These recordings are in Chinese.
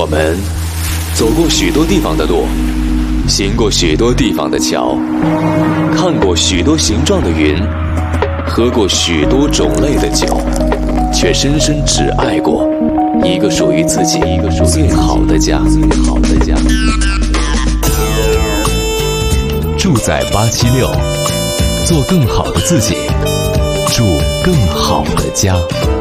我们走过许多地方的路，行过许多地方的桥，看过许多形状的云，喝过许多种类的酒，却深深只爱过一个属于自己最好的家。住在876，做更好的自己，住更好的家。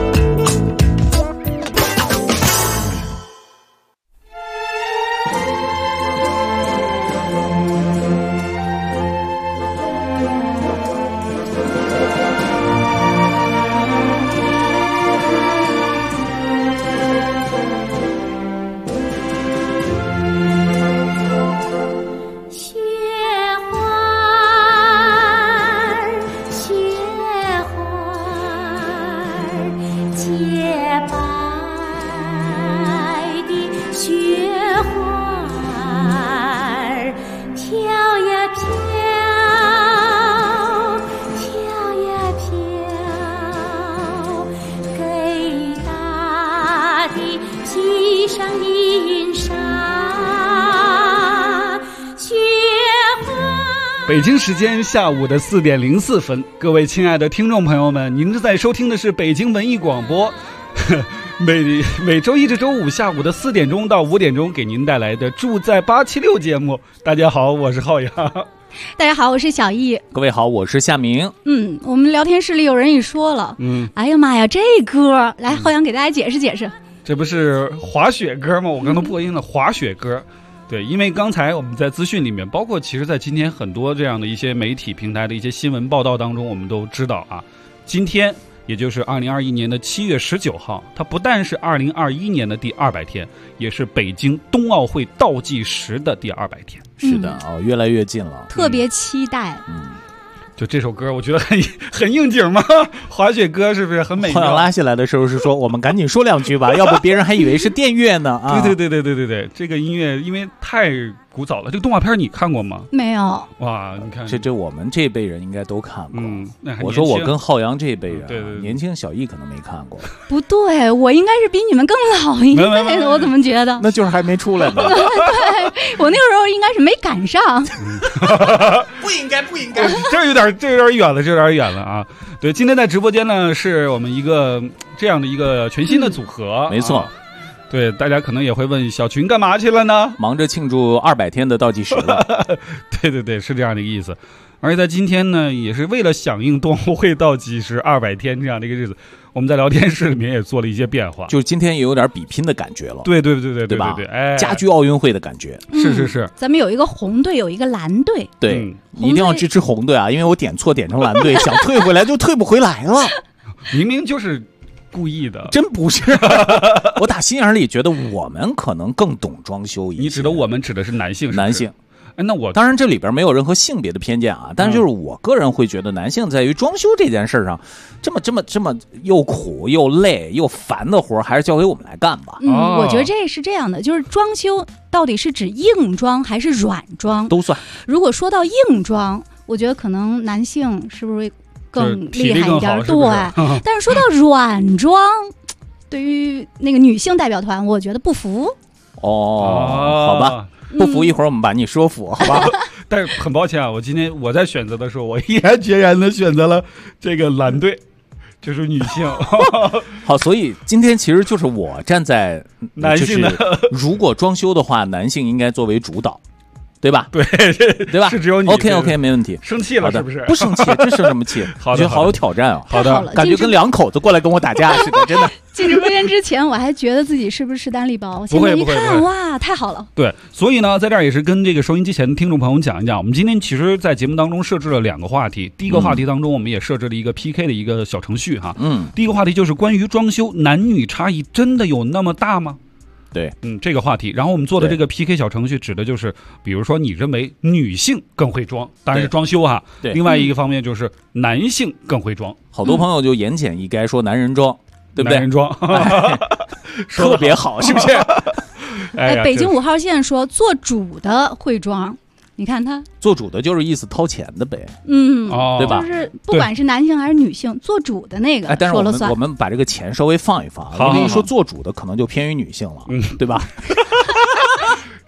北京时间下午的4点04分，各位亲爱的听众朋友们，您正在收听的是北京文艺广播，每周一至周五下午的4点钟到5点钟给您带来的住在876节目。大家好，我是浩洋。 大家好，我是小易。 各位好，我是夏明。 我们聊天室里有人也说了，哎呀妈呀，这歌来，浩洋给大家解释解释。 这不是滑雪歌吗？我刚才破音了，滑雪歌。对，因为刚才我们在资讯里面，包括其实在今天很多这样的一些媒体平台的一些新闻报道当中，我们都知道啊，今天也就是2021年的7月19号，它不但是2021年的第200天，也是北京冬奥会倒计时的第200天。 是的越来越近了， 特别期待。 就这首歌我觉得很应景嘛，滑雪歌是不是很美妙？ 后来拉下来的时候是说我们赶紧说两句吧，要不别人还以为是电乐呢啊！ 对，这个音乐因为太古早了。这个动画片你看过吗？ 没有。 哇，你看这我们这辈人应该都看过。 那还我说我跟浩洋这辈人， 对， 年轻小易可能没看过。 不对，我应该是比你们更老一辈的，我怎么觉得？ 那就是还没出来呢。 对，我那个时候应该是没赶上。 不应该。 这有点远了啊！对，今天在直播间呢，是我们一个这样的一个全新的组合， 没错。 对，大家可能也会问小群干嘛去了呢？ 忙着庆祝200天的倒计时了。 对，是这样的一个意思。而且在今天呢，也是为了响应冬奥会倒计时200天这样的一个日子，我们在聊天室里面也做了一些变化， 就是今天也有点比拼的感觉了。 对吧？ 哎， 家居奥运会的感觉。 是。 咱们有一个红队，有一个蓝队。 对，一定要支持红队啊！因为我点错点成蓝队，想退回来就退不回来了。 明明就是故意的， 真不是。我打心眼里觉得我们可能更懂装修一些。 你指的我们指的是男性是不是？ 男性。 那我当然这里边没有任何性别的偏见啊，但是就是我个人会觉得男性在于装修这件事上，这么又苦又累又烦的活，还是交给我们来干吧。 我觉得这是这样的，就是装修到底是指硬装还是软装都算。 如果说到硬装，我觉得可能男性是不是更厉害一点？对，但是说到软装，对于那个女性代表团，我觉得不服。 好吧。不服，一会儿我们把你说服，好吧？ 但是很抱歉啊，今天我在选择的时候，我毅然决然的选择了这个蓝队，就是女性。 好，所以今天其实就是我站在男性的， 如果装修的话，男性应该作为主导。对吧？ 对吧？ 是只有你。 OK， 没问题。 生气了是不是？ 不生气，这生什么气？我觉得好有挑战啊！ 好的， 感觉跟两口子过来跟我打架似的，真的。 进直播间之前，我还觉得自己是不是势单力薄，现在一看，哇，太好了。 对，所以呢，在这儿也是跟这个收音机前的听众朋友们讲一讲，我们今天其实，在节目当中设置了2个话题。第一个话题当中，我们也设置了一个 PK 的一个小程序哈。第一个话题就是关于装修，男女差异真的有那么大吗？ 对， 这个话题，然后我们做的这个 PK 小程序指的就是，比如说你认为女性更会装，当然是装修哈。 对， 另外一个方面就是男性更会装。 好多朋友就言简意赅说男人装，对不对？ 男人装， 特别好，是不是？ 北京5号线说做主的会装。你看他做主的就是意思掏钱的呗，对吧？ 就是不管是男性还是女性，做主的那个说了算。 但是我们把这个钱稍微放一放，因为一说做主的可能就偏于女性了，对吧？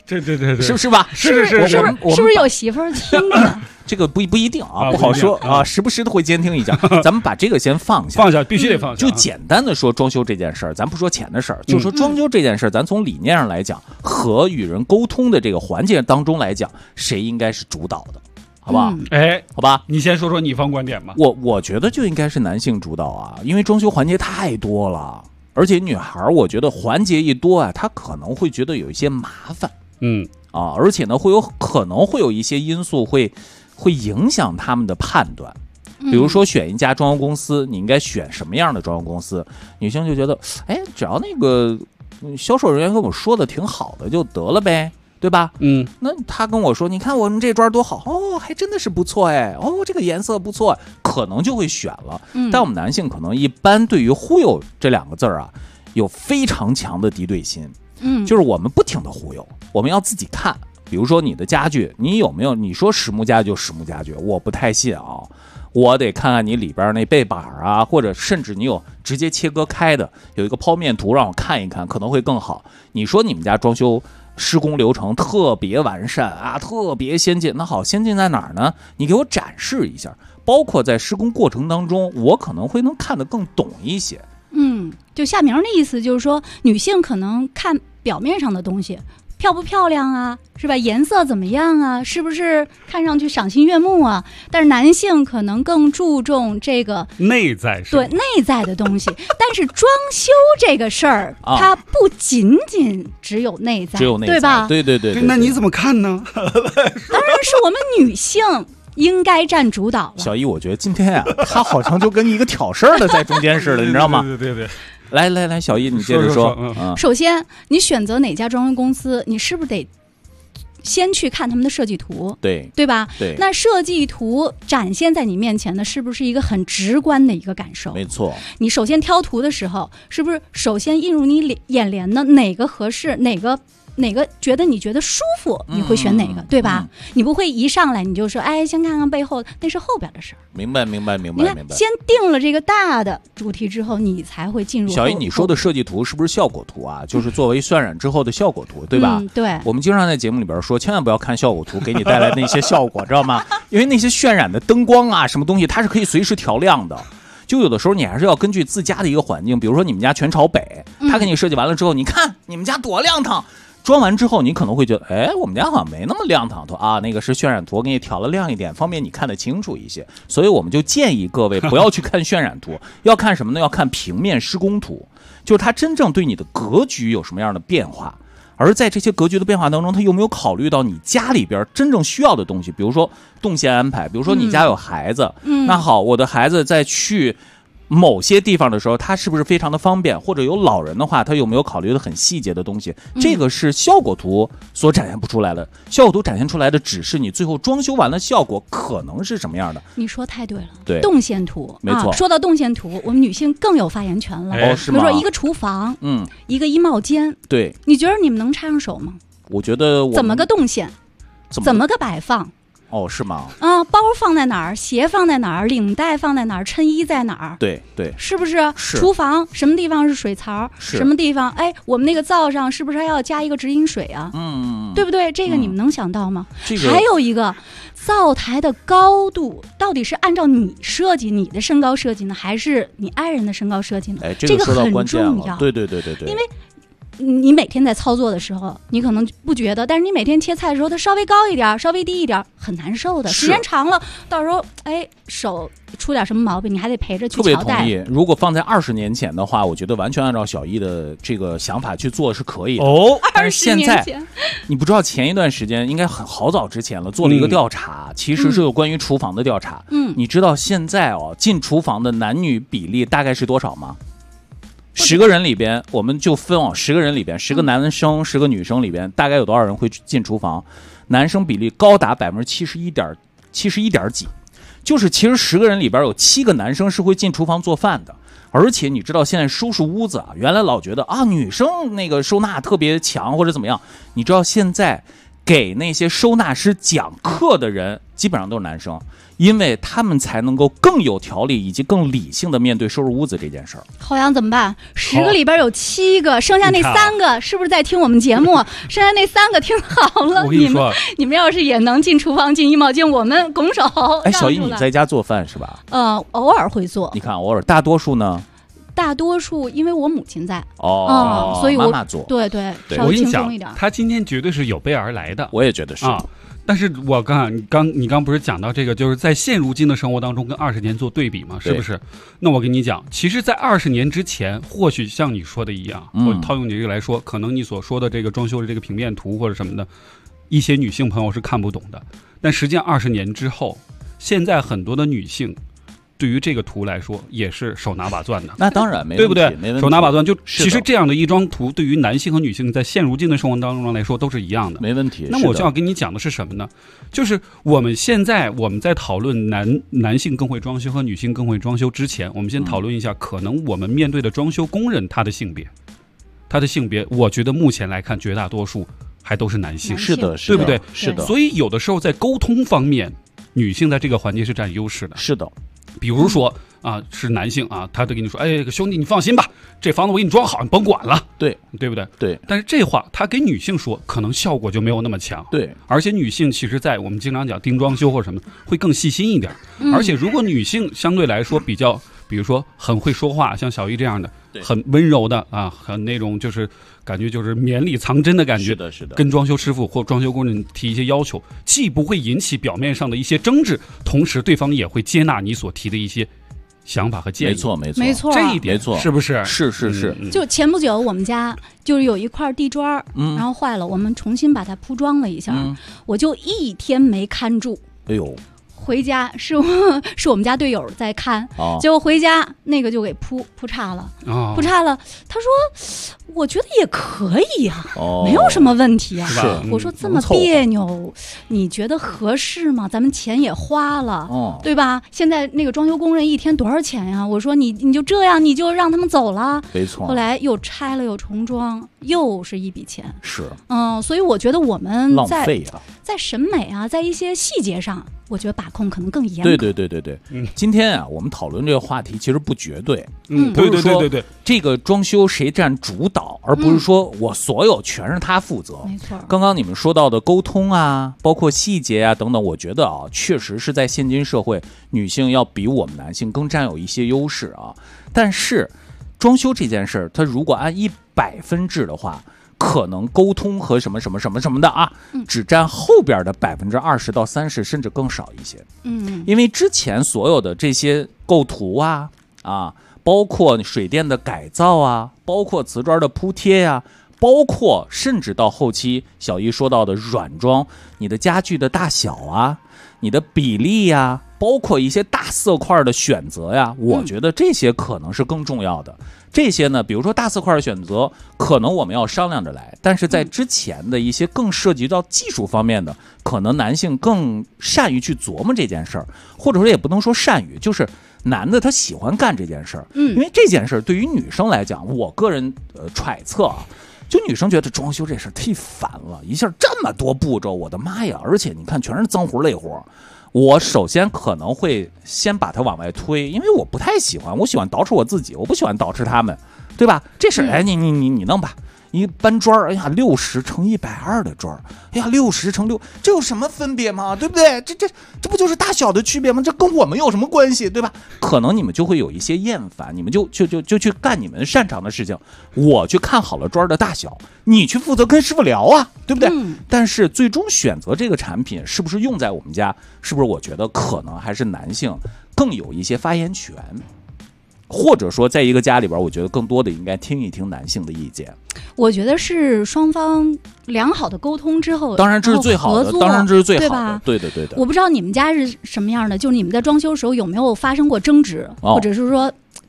对， 是吧？ 是， 是不是有媳妇儿听着？ 这个不一定啊，不好说啊，时不时的会监听一下。咱们把这个先放下， 必须得放下。 就简单的说装修这件事儿，咱不说钱的事儿，就说装修这件事儿，咱从理念上来讲，和与人沟通的这个环节当中来讲，谁应该是主导的，好不好？好吧， 你先说说你方观点吧。 我觉得就应该是男性主导啊，因为装修环节太多了，而且女孩我觉得环节一多啊，她可能会觉得有一些麻烦，而且呢，可能会有一些因素会影响他们的判断，比如说选一家装修公司，你应该选什么样的装修公司？女性就觉得，只要那个销售人员跟我说的挺好的就得了呗，对吧？那他跟我说，你看我们这砖多好哦，还真的是不错这个颜色不错，可能就会选了。但我们男性可能一般对于忽悠这两个字啊，有非常强的敌对心。就是我们不停的忽悠，我们要自己看。比如说你的家具，你有没有？你说实木家具就实木家具，我不太信啊，我得看看你里边那背板啊，或者甚至你有直接切割开的，有一个剖面图让我看一看，可能会更好。你说你们家装修施工流程特别完善啊，特别先进，那好，先进在哪儿呢？你给我展示一下，包括在施工过程当中，我可能会能看得更懂一些。 就夏明的意思就是说，女性可能看表面上的东西，漂不漂亮啊，是吧？颜色怎么样啊？是不是看上去赏心悦目啊？但是男性可能更注重这个内在的东西。但是装修这个事儿，它不仅仅只有内在，对吧？ 对。 那你怎么看呢？ 当然是我们女性应该占主导了。 小姨，我觉得今天他好像就跟一个挑事儿的在中间似的，你知道吗？ 对。 来，小姨，你接着说。 首先，你选择哪家装修公司，你是不是得先去看他们的设计图？对吧？ 对。 那设计图展现在你面前的，是不是一个很直观的一个感受？ 没错。 你首先挑图的时候，是不是首先映入你眼帘的哪个合适，哪个觉得舒服，你会选哪个，对吧？你不会一上来你就说，先看看背后，那是后边的事儿。 明白。你看， 先定了这个大的主题之后，你才会进入。 小姨，你说的设计图是不是效果图啊？就是作为渲染之后的效果图，对吧？ 对。 我们经常在节目里边说，千万不要看效果图给你带来的那些效果，知道吗？因为那些渲染的灯光啊，什么东西，它是可以随时调亮的。就有的时候你还是要根据自家的一个环境，比如说你们家全朝北，他给你设计完了之后，你看你们家多亮堂。装完之后，你可能会觉得，我们家好像没那么亮堂，那个是渲染图，我给你调了亮一点，方便你看得清楚一些。所以我们就建议各位不要去看渲染图，要看什么呢？要看平面施工图，就是它真正对你的格局有什么样的变化。而在这些格局的变化当中，它有没有考虑到你家里边真正需要的东西？比如说动线安排，比如说你家有孩子，那好，我的孩子在去某些地方的时候，它是不是非常的方便？或者有老人的话，他有没有考虑的很细节的东西？这个是效果图所展现不出来的。效果图展现出来的只是你最后装修完了效果可能是什么样的。 你说太对了， 对， 动线图， 没错。 说到动线图，我们女性更有发言权了。 是吗？ 比如说一个厨房，一个衣帽间， 对， 你觉得你们能插上手吗？ 我觉得怎么个动线，怎么个摆放？ 是吗？ 包放在哪儿，鞋放在哪儿，领带放在哪儿，衬衣在哪儿？ 对， 是不是？厨房什么地方是水槽？什么地方？我们那个灶上是不是还要加一个直饮水啊？对不对？这个你们能想到吗？还有一个灶台的高度，到底是按照你设计你的身高设计呢，还是你爱人的身高设计呢？ 这个很重要。 对， 因为你每天在操作的时候，你可能不觉得，但是你每天切菜的时候，它稍微高一点，稍微低一点，很难受的。时间长了，到时候手出点什么毛病，你还得陪着去调带。 特别同意。如果放在20年前的话，我觉得完全按照小易的这个想法去做是可以的。但是现在你不知道，前一段时间应该好早之前了，做了一个调查，其实是有关于厨房的调查。你知道现在进厨房的男女比例大概是多少吗？10个人里边，我们就分10个人里边，10个男生10个女生里边，大概有多少人会进厨房？男生比例高达71点几，就是其实10个人里边有7个男生是会进厨房做饭的。而且你知道现在收拾屋子原来老觉得女生那个收纳特别强或者怎么样，你知道现在给那些收纳师讲课的人基本上都是男生，因为他们才能够更有条理以及更理性的面对收拾屋子这件事儿。 侯阳怎么办？10个里边有7个，剩下那3个是不是在听我们节目？剩下那3个听好了， 我跟你说， 你们要是也能进厨房进衣帽间，我们拱手。 哎，小姨你在家做饭是吧？ 偶尔会做。 你看偶尔，大多数呢？ 大多数因为我母亲在所以我妈妈做。 对，稍微轻松一点。 他今天绝对是有备而来的， 我也觉得是但是我你刚不是讲到这个，就是在现如今的生活当中跟20年做对比嘛，是不是？那我跟你讲，其实，在20年之前，或许像你说的一样，我套用你这个来说，可能你所说的这个装修的这个平面图或者什么的，一些女性朋友是看不懂的。但实际上20年之后，现在很多的女性对于这个图来说也是手拿把攥的。 那当然没问题， 对不对？ 没问题， 手拿把攥，就其实这样的一张图对于男性和女性在现如今的生活当中来说都是一样的， 没问题。 那么我就要跟你讲的是什么呢？就是我们在讨论男性更会装修和女性更会装修之前，我们先讨论一下可能我们面对的装修工人他的性别，我觉得目前来看绝大多数还都是男性， 是的， 对不对？ 是的。 所以有的时候在沟通方面，女性在这个环节是占优势的， 是的。 比如说是男性他都跟你说，哎，兄弟你放心吧，这房子我给你装好，你甭管了，对不对？ 对。 但是这话他给女性说，可能效果就没有那么强。 对。 而且女性其实在我们经常讲盯装修或者什么，会更细心一点。而且如果女性相对来说比较，比如说很会说话，像小姨这样的，很温柔的很那种就是感觉就是绵里藏针的感觉， 是的。 跟装修师傅或装修工人提一些要求，既不会引起表面上的一些争执，同时对方也会接纳你所提的一些想法和建议。 没错， 这一点是不是？ 是。 就前不久我们家就是有一块地砖，然后坏了，我们重新把它铺装了一下，我就1天没看住。 哎呦。 回家是我们家队友在看，结果回家那个就给铺差了，铺差了。他说：“我觉得也可以啊，没有什么问题啊。”我说：“这么别扭，你觉得合适吗？咱们钱也花了，对吧？现在那个装修工人1天多少钱呀？”我说：“你就这样，你就让他们走了。” 没错。 后来又拆了又重装，又是一笔钱。 是。 所以我觉得我们浪费在审美在一些细节上，我觉得把控可能更严格。 对。今天我们讨论这个话题其实不绝对， 不是说这个装修谁占主导，而不是说我所有全是他负责。 没错。 刚刚你们说到的沟通包括细节等等，我觉得确实是在现今社会，女性要比我们男性更占有一些优势但是装修这件事儿，它如果按100分制的话，可能沟通和什么的只占后边的20%到30%，甚至更少一些。因为之前所有的这些构图包括水电的改造包括瓷砖的铺贴包括甚至到后期小姨说到的软装，你的家具的大小你的比例包括一些大色块的选择我觉得这些可能是更重要的。这些呢，比如说大色块的选择，可能我们要商量着来，但是在之前的一些更涉及到技术方面的，可能男性更善于去琢磨这件事儿，或者说也不能说善于，就是男的他喜欢干这件事儿。因为这件事儿对于女生来讲，我个人揣测就女生觉得装修这事儿忒烦了，一下这么多步骤，我的妈呀！而且你看，全是脏活累活。我首先可能会先把它往外推，因为我不太喜欢，我喜欢捯饬我自己，我不喜欢捯饬他们，对吧？这事儿，你弄吧。一搬砖，60乘120的砖，60乘6，这有什么分别吗？对不对？这不就是大小的区别吗？这跟我们有什么关系，对吧？可能你们就会有一些厌烦，你们就去干你们擅长的事情。我去看好了砖的大小，你去负责跟师傅聊对不对？但是最终选择这个产品是不是用在我们家，是不是我觉得可能还是男性更有一些发言权。或者说在一个家里边，我觉得更多的应该听一听男性的意见。 我觉得是双方良好的沟通之后， 当然这是最好的，当然这是最好的，对的。 我不知道你们家是什么样的，就是你们在装修的时候有没有发生过争执，或者是说就是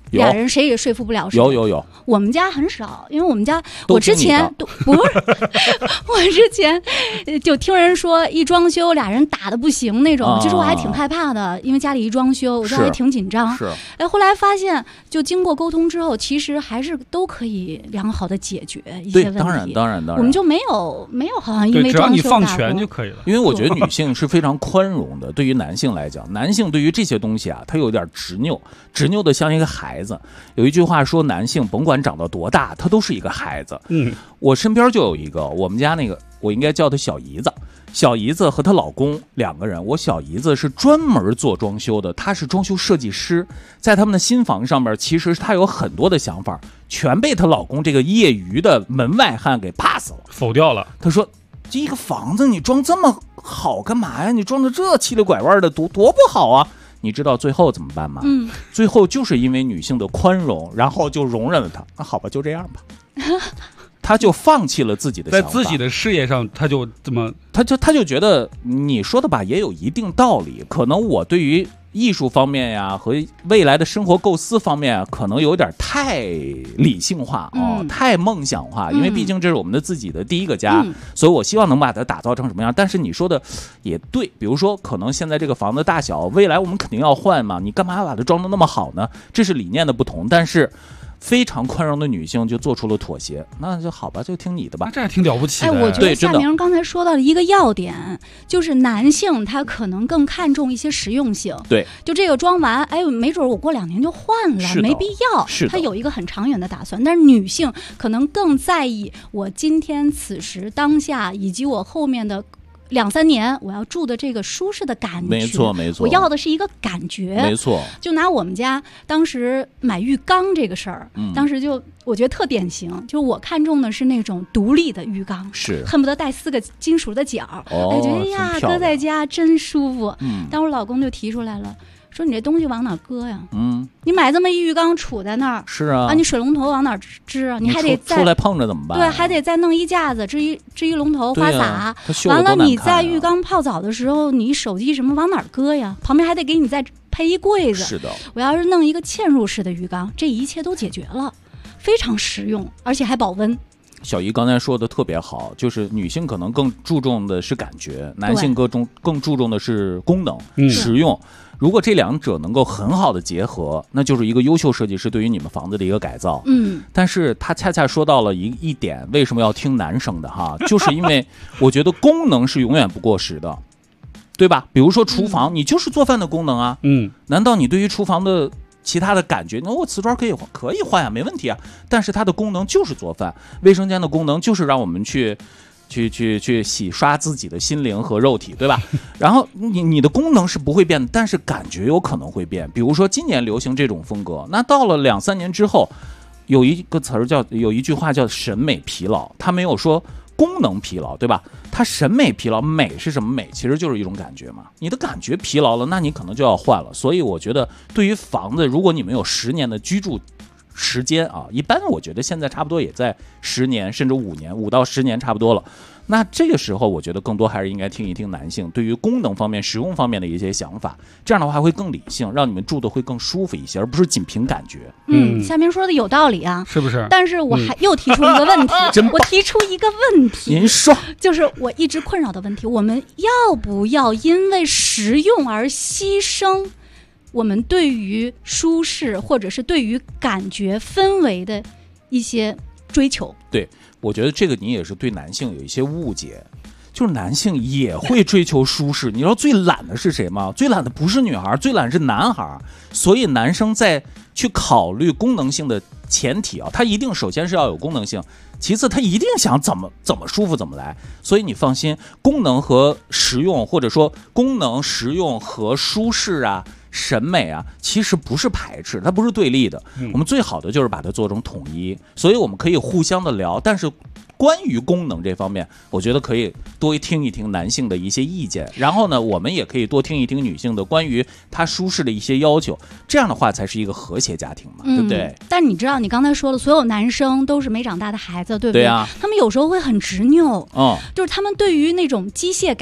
俩人谁也说服不了谁。 有， 我们家很少，因为我们家我之前不是我之前就听人说一装修俩人打的不行那种，其实我还挺害怕的，因为家里一装修，我就还挺紧张。 是， 后来发现就经过沟通之后，其实还是都可以良好的解决一些问题。 当然， 我们就没有好像因为装修大过， 只要你放权就可以了。 因为我觉得女性是非常宽容的，对于男性来讲，男性对于这些东西啊，他有点执拗的像一个孩子。有一句话说，男性甭管长到多大，他都是一个孩子。我身边就有一个，我们家那个，我应该叫她小姨子。小姨子和她老公2个人，我小姨子是专门做装修的，她是装修设计师，在他们的新房上面，其实她有很多的想法，全被她老公这个业余的门外汉给 pass 了， 否掉了。 她说：“这个房子你装这么好干嘛呀？你装的这七里拐弯的，多不好啊！”你知道最后怎么办吗？最后就是因为女性的宽容，然后就容忍了她。那好吧，就这样吧。他就放弃了自己的想法， 在自己的事业上，他就这么， 他就觉得你说的吧也有一定道理，可能我对于艺术方面呀和未来的生活构思方面可能有点太理性化太梦想化，因为毕竟这是我们的自己的第一个家，所以我希望能把它打造成什么样。但是你说的也对，比如说可能现在这个房子大小，未来我们肯定要换嘛，你干嘛把它装得那么好呢？这是理念的不同，但是非常宽容的女性就做出了妥协，那就好吧，就听你的吧。 这还挺了不起的。 我觉得夏明刚才说到的一个要点，就是男性他可能更看重一些实用性。 对， 就这个装完，没准我过2年就换了，没必要。 是， 他有一个很长远的打算。但是女性可能更在意我今天此时当下，以及我后面的2、3年我要住的这个舒适的感觉。 没错， 我要的是一个感觉。 没错。就拿我们家当时买浴缸这个事儿，当时就我觉得特典型，就是我看中的是那种独立的浴缸， 是恨不得带4个金属的角，觉得呀搁在家真舒服。但我老公就提出来了，说你这东西往哪搁呀？你买这么一浴缸杵在那儿， 是啊， 你水龙头往哪支啊？你还得再出来碰着怎么办？ 对，还得再弄一架子支一龙头花洒。完了你在浴缸泡澡的时候，你手机什么往哪搁呀？旁边还得给你再配一柜子。 是的， 我要是弄一个嵌入式的浴缸，这一切都解决了，非常实用，而且还保温。 小姨刚才说的特别好，就是女性可能更注重的是感觉，男性更注重的是功能、实用。如果这两者能够很好的结合，那就是一个优秀设计师对于你们房子的一个改造。但是他恰恰说到了一点，为什么要听男生的哈？就是因为我觉得功能是永远不过时的，对吧？比如说厨房，你就是做饭的功能啊。难道你对于厨房的其他的感觉，那我瓷砖可以换呀，没问题啊。但是它的功能就是做饭，卫生间的功能就是让我们去洗刷自己的心灵和肉体，对吧？然后你的功能是不会变的，但是感觉有可能会变。比如说今年流行这种风格，那到了2、3年之后，有一句话叫审美疲劳，他没有说功能疲劳，对吧？它审美疲劳，美是什么美？其实就是一种感觉嘛。你的感觉疲劳了，那你可能就要换了。所以我觉得，对于房子，如果你们有10年的居住时间啊，一般我觉得现在差不多也在10年甚至5年，5到10年差不多了。那这个时候，我觉得更多还是应该听一听男性对于功能方面、实用方面的一些想法，这样的话会更理性，让你们住的会更舒服一些，而不是仅凭感觉。 夏明说的有道理啊， 是不是？ 但是我还又提出一个问题，我提出一个问题， 您说， 就是我一直困扰的问题，我们要不要因为实用而牺牲我们对于舒适或者是对于感觉氛围的一些追求？ 对，我觉得这个你也是对男性有一些误解，就是男性也会追求舒适。你知道最懒的是谁吗？最懒的不是女孩，最懒是男孩。所以男生在去考虑功能性的前提啊，他一定首先是要有功能性，其次他一定想怎么舒服怎么来。所以你放心，功能和实用，或者说功能、实用和舒适啊、审美啊，其实不是排斥，它不是对立的。我们最好的就是把它做成统一，所以我们可以互相的聊，但是关于功能这方面，我觉得可以多听一听男性的一些意见，然后呢，我们也可以多听一听女性的关于她舒适的一些要求，这样的话才是一个和谐家庭嘛，对不对？ 但你知道，你刚才说的所有男生都是没长大的孩子，对不对？ 对啊， 他们有时候会很执拗，就是他们对于那种机械感。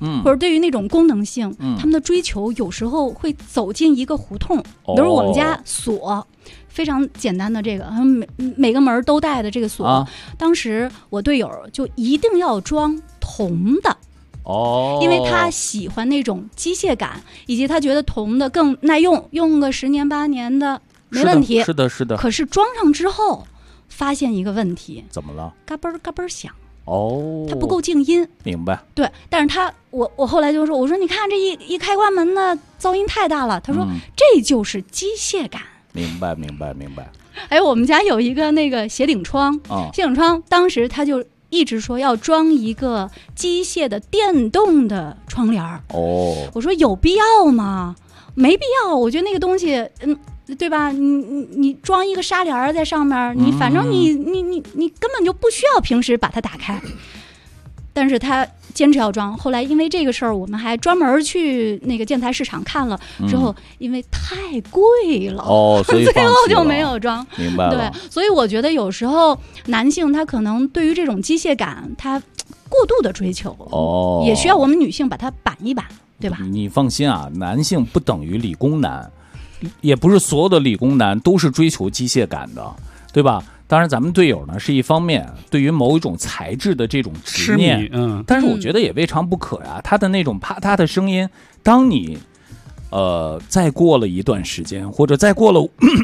或者对于那种功能性，他们的追求有时候会走进一个胡同。比如我们家锁。非常简单的这个，每个门都带的这个锁，当时我队友就一定要装铜的，因为他喜欢那种机械感，以及他觉得铜的更耐用，用个10年8年的没问题。 是的，是的。 可是装上之后，发现一个问题， 怎么了？ 嘎嘣嘎嘣响。它不够静音。 明白。 对，但是我后来就说，我说你看这一开关门呢，噪音太大了。他说这就是机械感。 明白。 哎，我们家有一个那个斜顶窗，斜顶窗当时他就一直说要装一个机械的电动的窗帘。我说有必要吗？没必要，我觉得那个东西，对吧？你装一个纱帘在上面，你反正你根本就不需要平时把它打开。但是他坚持要装，后来因为这个事儿，我们还专门去那个建材市场看了之后，因为太贵了， 所以最后就没有装。 明白了。 对，所以我觉得有时候男性他可能对于这种机械感，他过度的追求，也需要我们女性把它板一板，对吧？ 你放心啊，男性不等于理工男，也不是所有的理工男都是追求机械感的，对吧？当然咱们队友呢是一方面对于某一种材质的这种执念，但是我觉得也未尝不可呀。他的那种啪嗒的声音，当你再过了一段时间，或者再过了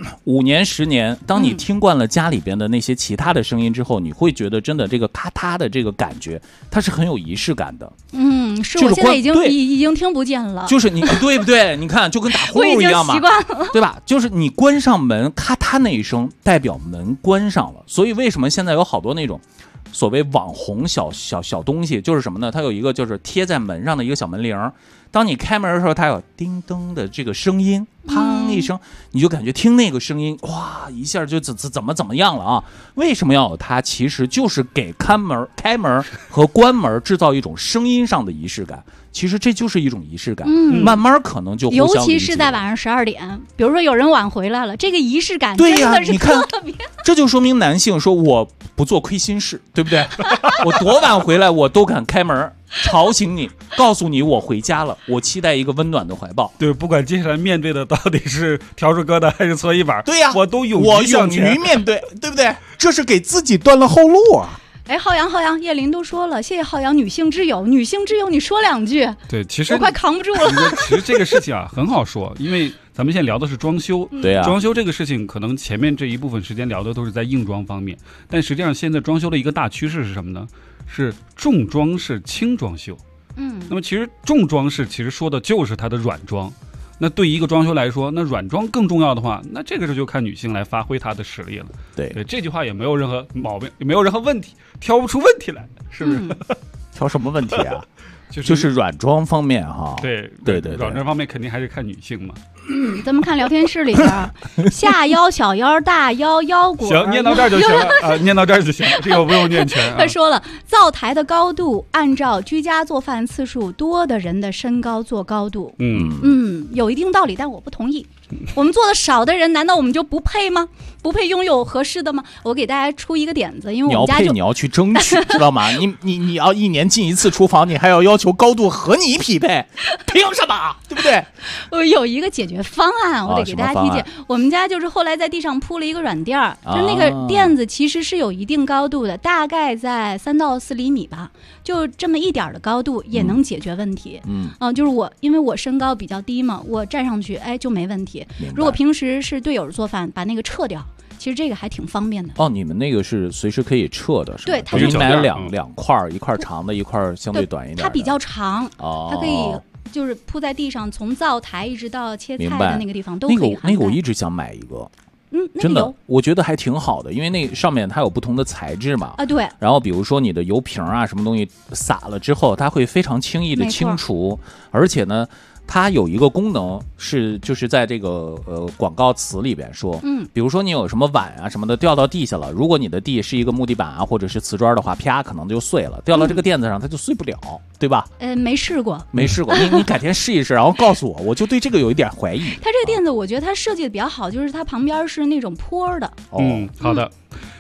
5年10年，当你听惯了家里边的那些其他的声音之后，你会觉得真的这个咔嗒的这个感觉，它是很有仪式感的。 是我现在已经听不见了。 就是你对不对？你看就跟打呼噜一样嘛， 习惯了， 对吧？就是你关上门，咔嗒那一声，代表门关上了。所以为什么现在有好多那种所谓网红小东西，就是什么呢？它有一个就是贴在门上的一个小门铃，当你开门的时候，它有叮咚的这个声音，砰一声，你就感觉听那个声音，哇，一下就怎么样了啊？为什么要有它？其实就是给开门和关门制造一种声音上的仪式感。其实这就是一种仪式感，慢慢可能就互相理解。 尤其是在晚上12点，比如说有人晚回来了，这个仪式感真的是特别。 这就说明男性说我不做亏心事，对不对？我多晚回来我都敢开门吵醒你，告诉你我回家了，我期待一个温暖的怀抱。 对，不管接下来面对的到底是笤帚疙瘩还是搓衣板， 对呀， 我都勇于面对，对不对？这是给自己断了后路啊。 哎，浩洋，叶林都说了，谢谢浩洋，女性之友，你说2句。 对，其实我快扛不住了。 其实这个事情啊很好说，因为咱们现在聊的是装修， 对啊， 装修这个事情可能前面这一部分时间聊的都是在硬装方面，但实际上现在装修的一个大趋势是什么呢？是重装式轻装修。那么其实重装饰其实说的就是它的软装。那对于一个装修来说，那软装更重要的话，那这个就看女性来发挥她的实力了。 对， 这句话也没有任何毛病，也没有任何问题，挑不出问题来，是不是？ 挑什么问题啊？就是软装方面哈。 对，软装方面肯定还是看女性嘛。 咱们看聊天室里边，下腰、小腰、大腰、腰果。 行，念到这儿就行了啊，念到这儿就行，这个不用念全。 他说了，灶台的高度按照居家做饭次数多的人的身高做高度。有一定道理，但我不同意。我们做的少的人，难道我们就不配吗？不配拥有合适的吗？我给大家出一个点子，因为我们家你要去争取，知道吗？你要1年进1次厨房，你还要求高度和你匹配，凭什么？对不对？ 我有一个解决方案，我得给大家推荐。我们家就是后来在地上铺了一个软垫儿，就那个垫子其实是有一定高度的，大概在3到4厘米吧，就这么一点的高度也能解决问题。就是因为我身高比较低嘛，我站上去就没问题。如果平时是队友做饭，把那个撤掉，其实这个还挺方便的。 你们那个是随时可以撤的，是吧？ 对，它是买两块，一块长的，一块相对短一点。 它比较长，它可以就是铺在地上，从灶台一直到切菜的那个地方都可以。 那个我一直想买一个。真的，我觉得还挺好的，因为那上面它有不同的材质嘛。 对。 然后比如说你的油瓶啊，什么东西撒了之后，它会非常轻易的清除，而且呢。它有一个功能就是在这个广告词里边说，比如说你有什么碗啊什么的掉到地下了，如果你的地是一个木地板啊或者是瓷砖的话，啪可能就碎了，掉到这个垫子上它就碎不了，对吧？ 没试过， 你改天试一试，然后告诉我，我就对这个有一点怀疑。 它这个垫子我觉得它设计的比较好，就是它旁边是那种坡的。 好的。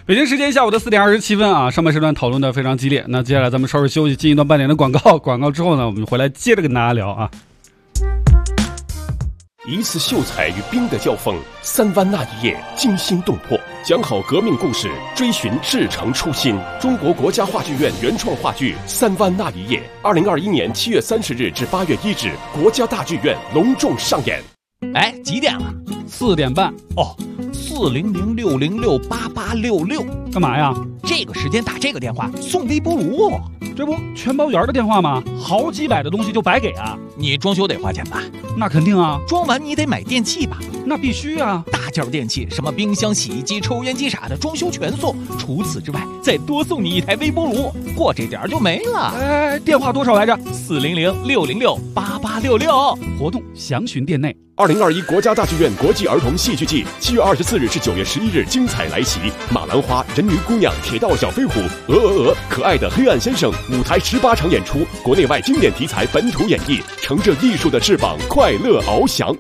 北京时间下午的4点27分啊，上半时段讨论的非常激烈。那接下来咱们稍事休息，进一段半点的广告。广告之后呢，我们回来接着跟大家聊啊。 一次秀才与兵的交锋，3湾那一夜惊心动魄，讲好革命故事，追寻至诚初心。中国国家话剧院原创话剧《3湾那一夜》，2021年7月30日至8月1日，国家大剧院隆重上演。 哎，几点了 ？4点半。 哦，400-606-8866， 干嘛呀？ 这个时间打这个电话送微波炉， 这不全包圆的电话吗？好几百的东西就白给啊！ 你装修得花钱吧？ 那肯定啊。 装完你得买电器吧？ 那必须啊。 大件电器，什么冰箱、洗衣机、抽烟机啥的，装修全送。除此之外，再多送你一台微波炉，过这点就没了。 哎，电话多少来着 ？400-606-8866， 活动详询店内。 2021国家大剧院国际儿童戏剧季7月24日至9月11日精彩来袭，马兰花、人鱼姑娘、铁道小飞虎、可爱的黑暗先生，舞台18场演出，国内外经典题材本土演绎，乘着艺术的翅膀，快乐翱翔。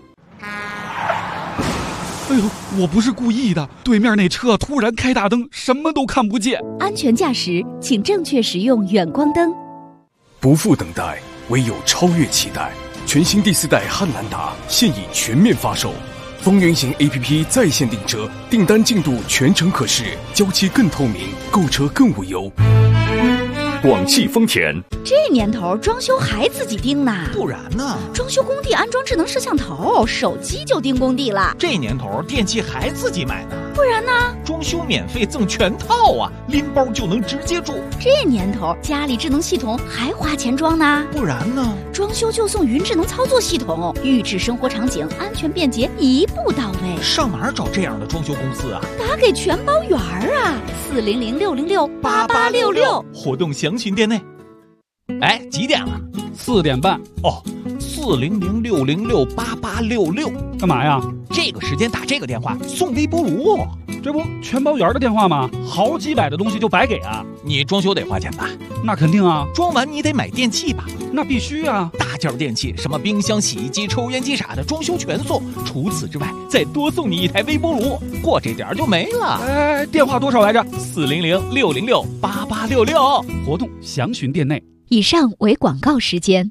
哎呦，我不是故意的，对面那车突然开大灯，什么都看不见。 安全驾驶，请正确使用远光灯。 不负等待，唯有超越期待。全新第4代汉兰达现已全面发售，风云行 APP 在线订车，订单进度全程可视，交期更透明，购车更无忧。 广汽丰田， 这年头装修还自己盯呢？ 不然呢？ 装修工地安装智能摄像头，手机就盯工地了。 这年头电器还自己买呢？ 不然呢？ 装修免费赠全套啊，拎包就能直接住。 这年头家里智能系统还花钱装呢？ 不然呢？ 装修就送云智能操作系统，预制生活场景，安全便捷，一步到位。 上哪儿找这样的装修公司啊？ 打给全包圆啊，400-606-8866， 活动详询店内。哎，几点了 ？4点半。 哦，400-606-8866， 干嘛呀？ 这个时间打这个电话送微波炉， 这不全包圆的电话吗？好几百的东西就白给啊！ 你装修得花钱吧？ 那肯定啊。 装完你得买电器吧？ 那必须啊。 大件电器，什么冰箱、洗衣机、抽烟机啥的，装修全送。除此之外，再多送你一台微波炉，过这点就没了。 哎，电话多少来着 ？400-606-8866， 活动详询店内。 以上为广告时间。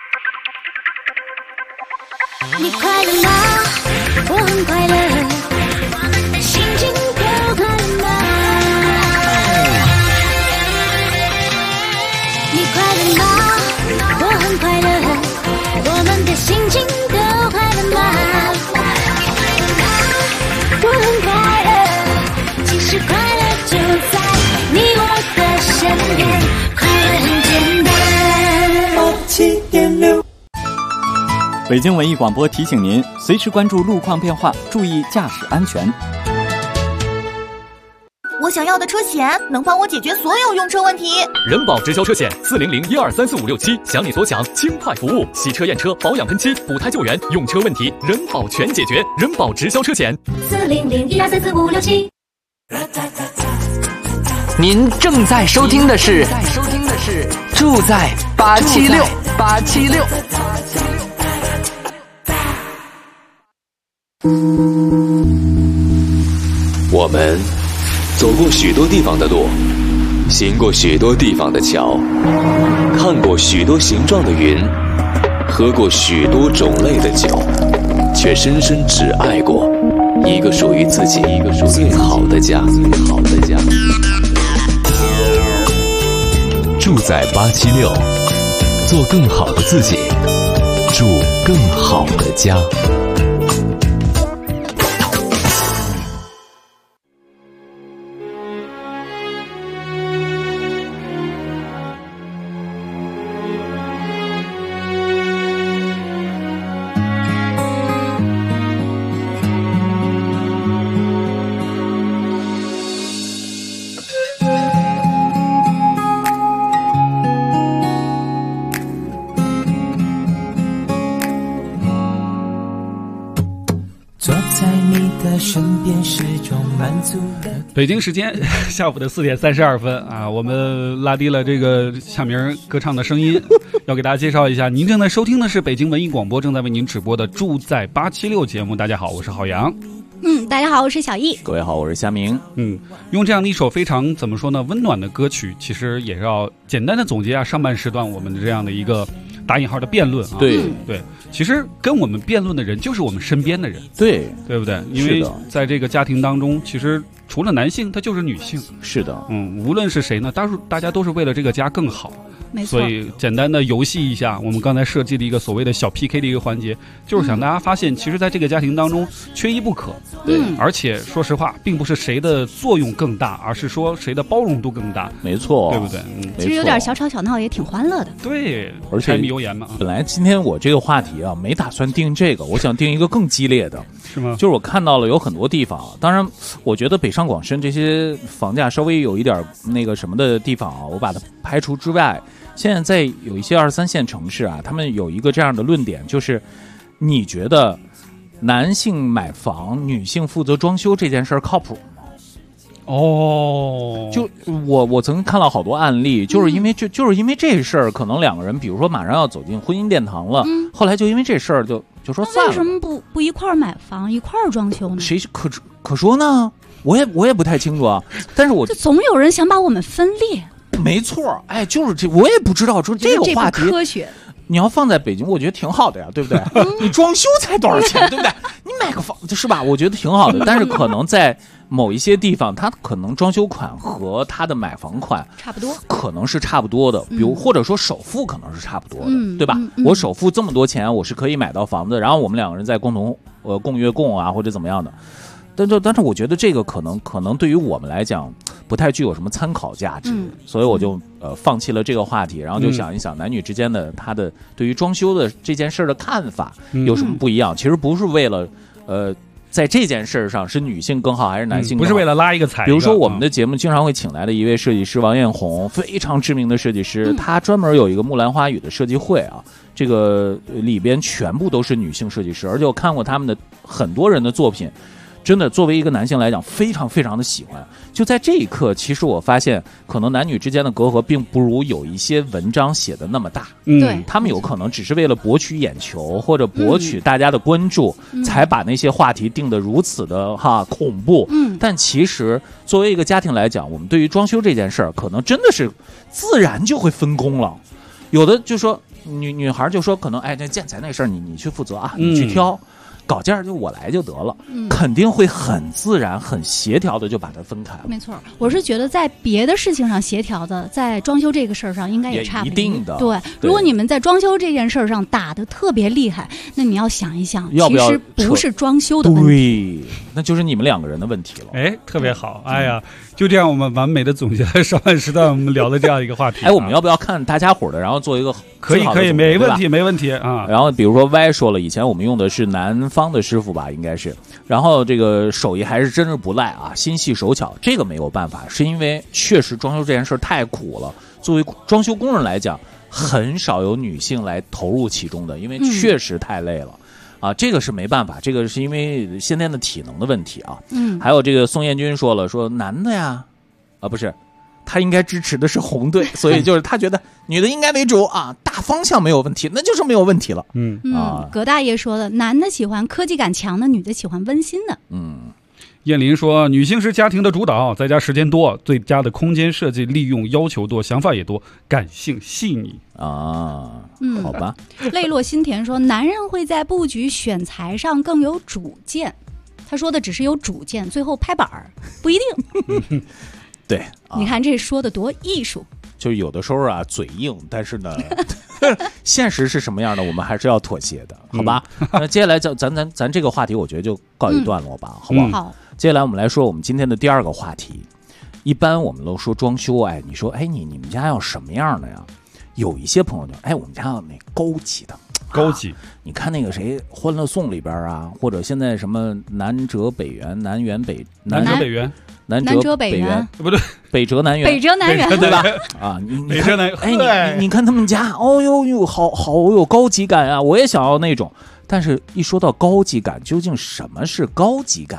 你快乐吗？我很快乐，我们的心情都快乐吗？你快乐吗？我很快乐，我们的心情都快乐吗？我很快乐，其实快乐就在你我的身边，快乐很简单。87.6 北京文艺广播提醒您，随时关注路况变化，注意驾驶安全。 我想要的车险能帮我解决所有用车问题。 人保直销车险400-1234567，想你所想，轻快服务，洗车验车、保养喷漆、补胎救援，用车问题人保全解决。人保直销车险 400-1234567。 您正在收听的是住在876。 我们走过许多地方的路，行过许多地方的桥，看过许多形状的云，喝过许多种类的酒，却深深只爱过一个属于自己最好的家。住在876，做更好的自己，住更好的家。 北京时间下午的4点32分啊，我们拉低了这个夏明歌唱的声音，要给大家介绍一下，您正在收听的是北京文艺广播正在为您直播的住在876节目。大家好，我是郝阳。 大家好，我是小易。 各位好，我是夏明。 用这样的一首非常怎么说呢，温暖的歌曲，其实也要简单的总结上半时段我们的这样的一个打引号的辩论啊。 对， 其实跟我们辩论的人就是我们身边的人， 对不对？因为在这个家庭当中，其实除了男性，他就是女性。 是的， 无论是谁呢，大家都是为了这个家更好。 没错， 所以简单的游戏一下，我们刚才设计了一个所谓的小 PK 的一个环节，就是想大家发现，其实在这个家庭当中缺一不可。而且说实话，并不是谁的作用更大，而是说谁的包容度更大。 没错， 对不对？ 其实有点小吵小闹也挺欢乐的。 对， 而且柴米油盐嘛。 本来今天我这个话题啊，没打算定这个，我想定一个更激烈的。 是吗？ 就是我看到了有很多地方，当然，我觉得北上广深这些房价稍微有一点那个什么的地方啊，我把它排除之外。现在在有一些2、3线城市啊，他们有一个这样的论点，就是你觉得男性买房，女性负责装修这件事儿靠谱吗？就我曾经看到好多案例，就是因为这事儿，可能两个人，比如说马上要走进婚姻殿堂了，后来就因为这事儿就说算了。 为什么不一块儿买房一块儿装修呢？ 谁可说呢？我也不太清楚啊。但是就总有人想把我们分裂。 没错，就是这，我也不知道说这个话题科学。 你要放在北京，我觉得挺好的呀，对不对？你装修才多少钱，对不对？你买个房是吧？我觉得挺好的。但是可能在某一些地方，它可能装修款和它的买房款差不多， 可能是差不多的。比如或者说首付可能是差不多的，对吧？我首付这么多钱，我是可以买到房子，然后我们两个人再共同共月供啊，或者怎么样的。但是我觉得这个可能对于我们来讲不太具有什么参考价值，所以我就放弃了这个话题，然后就想一想男女之间的他的对于装修的这件事的看法有什么不一样。其实不是为了在这件事上是女性更好还是男性更好， 不是为了拉一个彩。 比如说我们的节目经常会请来的一位设计师王艳红，非常知名的设计师，他专门有一个木兰花语的设计会啊，这个里边全部都是女性设计师，而且我看过他们的很多人的作品，真的作为一个男性来讲非常非常的喜欢。就在这一刻，其实我发现可能男女之间的隔阂并不如有一些文章写的那么大。 对， 他们有可能只是为了博取眼球或者博取大家的关注，才把那些话题定得如此的恐怖。但其实作为一个家庭来讲，我们对于装修这件事儿，可能真的是自然就会分工了。有的就说女孩就说可能那建材那事儿你去负责啊，你去挑。搞件就我来就得了，肯定会很自然、很协调的就把它分开了。 没错，我是觉得在别的事情上协调的，在装修这个事儿上应该也差不多。 一定的。 对，如果你们在装修这件事儿上打得特别厉害，那你要想一想， 要不要其实不是装修的问题， 对，那就是你们两个人的问题了。 特别好，就这样我们完美的总结了上半时段我们聊的这样一个话题。 我们要不要看大家伙的，然后做一个可以，没问题啊。 然后比如说 Y 说了，以前我们用的是南方的师傅吧，应该是，然后这个手艺还是真是不赖啊，心细手巧，这个没有办法，是因为确实装修这件事太苦了，作为装修工人来讲，很少有女性来投入其中的，因为确实太累了。这个是没办法，这个是因为先天的体能的问题啊。还有这个宋彦军说男的呀，不是，他应该支持的是红队，所以就是他觉得女的应该为主啊，大方向没有问题，那就是没有问题了。 葛大爷说了，男的喜欢科技感强的，女的喜欢温馨的。 燕林说，女性是家庭的主导，在家时间多，对家的空间设计利用要求多，想法也多，感性细腻好吧。 泪落心田说，男人会在布局选材上更有主见，他说的只是有主见，最后拍板儿不一定。 对， 你看这说的多艺术。 就有的时候嘴硬，但是呢现实是什么样的我们还是要妥协的，好吧。那接下来咱这个话题我觉得就告一段落吧，好不好？ 好。 接下来我们来说我们今天的第二个话题。一般我们都说装修，你说你们家要什么样的呀？有一些朋友就我们家要那高级的。 高级， 你看那个谁《欢乐颂》里边啊，或者现在什么南辙北辕、南辕北辕， 不对， 北辙南辕，对吧？ 北辙南辕， 你看他们家，好有高级感啊！我也想要那种，但是一说到高级感，究竟什么是高级感呢？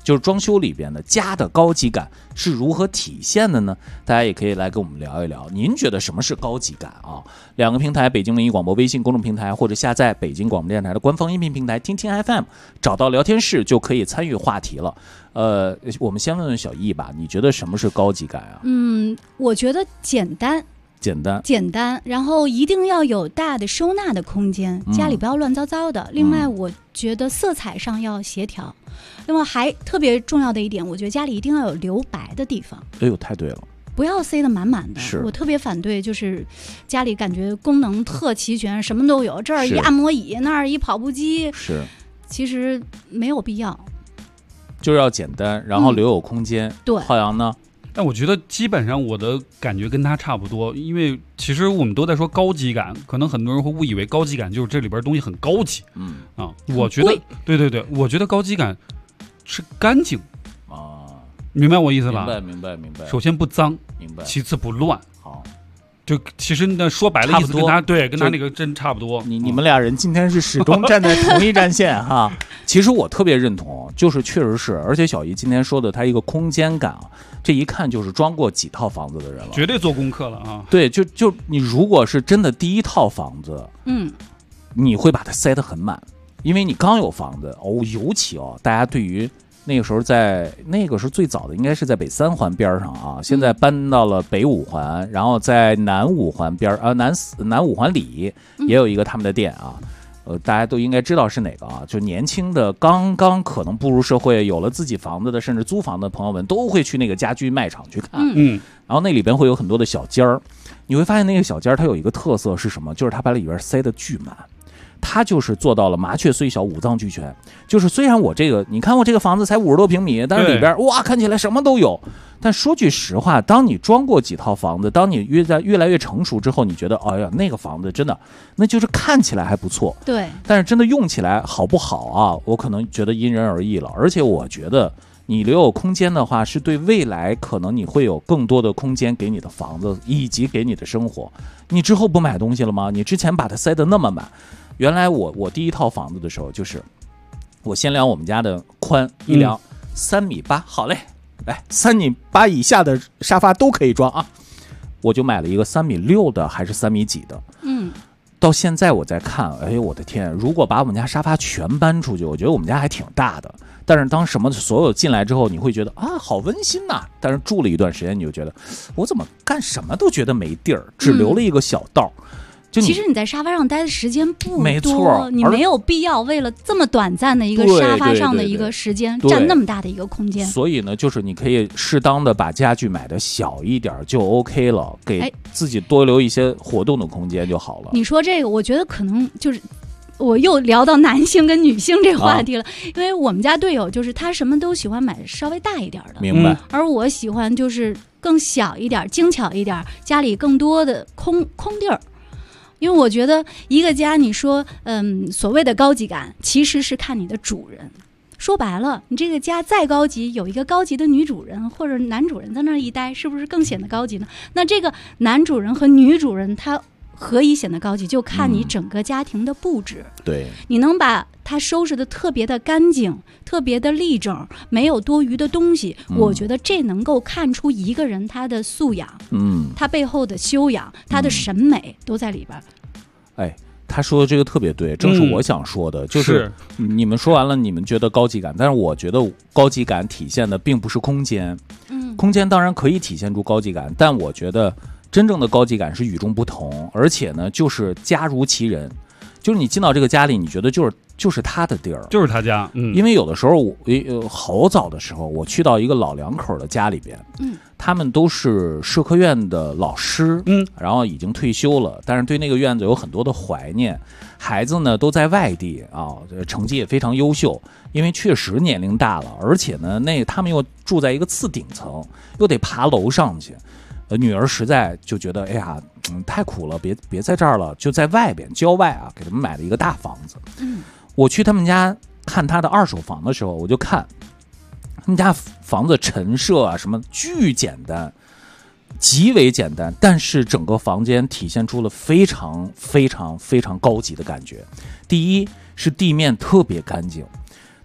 就是装修里边的家的高级感是如何体现的呢？大家也可以来跟我们聊一聊，您觉得什么是高级感啊？两个平台，北京文艺广播微信公众平台，或者下载北京广播电台的官方音频平台听听 FM， 找到聊天室就可以参与话题了。我们先问问小易吧，你觉得什么是高级感啊？ 我觉得简单，然后一定要有大的收纳的空间，家里不要乱糟糟的。另外，我觉得色彩上要协调。另外，还特别重要的一点，我觉得家里一定要有留白的地方。 哎呦，太对了。 不要塞得满满的，我特别反对，就是家里感觉功能特齐全，什么都有，这儿一按摩椅，那儿一跑步机，其实没有必要。 就是要简单，然后留有空间。 对， 浩洋呢？ 但我觉得基本上我的感觉跟他差不多，因为其实我们都在说高级感，可能很多人会误以为高级感就是这里边东西很高级。我觉得对，我觉得高级感是干净啊，明白我意思吧？ 明白。 首先不脏， 明白。 其次不乱。 好， 就其实那说白了意思跟他那个真差不多。 你们俩人今天是始终站在同一战线哈。其实我特别认同，就是确实是，而且小姨今天说的，他一个空间感啊，这一看就是装过几套房子的人了， 绝对做功课了啊。 对，就你如果是真的第一套房子，你会把它塞得很满，因为你刚有房子尤其大家对于那个时候那个时候最早的应该是在北三环边上啊，现在搬到了北五环，然后在南五环边南五环里也有一个他们的店啊。大家都应该知道是哪个啊？就年轻的刚刚可能步入社会，有了自己房子的，甚至租房的朋友们，都会去那个家居卖场去看。然后那里边会有很多的小间儿，你会发现那个小间儿它有一个特色是什么？就是它把里边塞得巨满。它就是做到了麻雀虽小五脏俱全，就是虽然你看我这个房子才50多平米，但是里边哇看起来什么都有。但说句实话，当你装过几套房子，当你越来越成熟之后，你觉得哎呀那个房子真的那就是看起来还不错， 对， 但是真的用起来好不好啊？我可能觉得因人而异了。而且我觉得你留有空间的话，是对未来可能你会有更多的空间给你的房子以及给你的生活。你之后不买东西了吗？你之前把它塞得那么满。原来我第一套房子的时候，就是我先量我们家的宽，一量3.8米，好嘞，来3.8米以下的沙发都可以装啊。我就买了一个3.6米的还是3.米几的，到现在我在看，哎呦我的天，如果把我们家沙发全搬出去，我觉得我们家还挺大的。但是当所有进来之后，你会觉得啊好温馨呐。但是住了一段时间，你就觉得我怎么干什么都觉得没地儿，只留了一个小道。 其实你在沙发上待的时间不多， 没错， 你没有必要为了这么短暂的一个沙发上的一个时间占那么大的一个空间。 所以呢，就是你可以适当的把家具买的小一点就 OK 了，给自己多留一些活动的空间就好了。 你说这个，我觉得可能就是我又聊到男性跟女性这个话题了，因为我们家队友就是他什么都喜欢买稍微大一点的， 明白？ 而我喜欢就是更小一点、精巧一点，家里更多的空地儿。因为我觉得一个家，你说所谓的高级感，其实是看你的主人。说白了，你这个家再高级，有一个高级的女主人或者男主人在那儿一待，是不是更显得高级呢？那这个男主人和女主人他何以显得高级，就看你整个家庭的布置。 对， 你能把它收拾的特别的干净，特别的立整，没有多余的东西，我觉得这能够看出一个人他的素养，他背后的修养，他的审美都在里边。 哎，他说的这个特别对，正是我想说的，就是你们说完了，你们觉得高级感，但是我觉得高级感体现的并不是空间，空间当然可以体现出高级感，但我觉得真正的高级感是与众不同，而且呢，就是家如其人，就是你进到这个家里，你觉得就是他的地儿， 就是他家。 因为有的时候好早的时候，我去到一个老两口的家里边，他们都是社科院的老师，然后已经退休了，但是对那个院子有很多的怀念。孩子呢都在外地啊，成绩也非常优秀，因为确实年龄大了，而且呢，他们又住在一个次顶层，又得爬楼上去。女儿实在就觉得，哎呀，太苦了，别在这儿了，就在外边郊外啊，给他们买了一个大房子。我去他们家看他的二手房的时候，我就看他们家房子陈设啊，什么巨简单，极为简单，但是整个房间体现出了非常非常非常高级的感觉。第一是地面特别干净，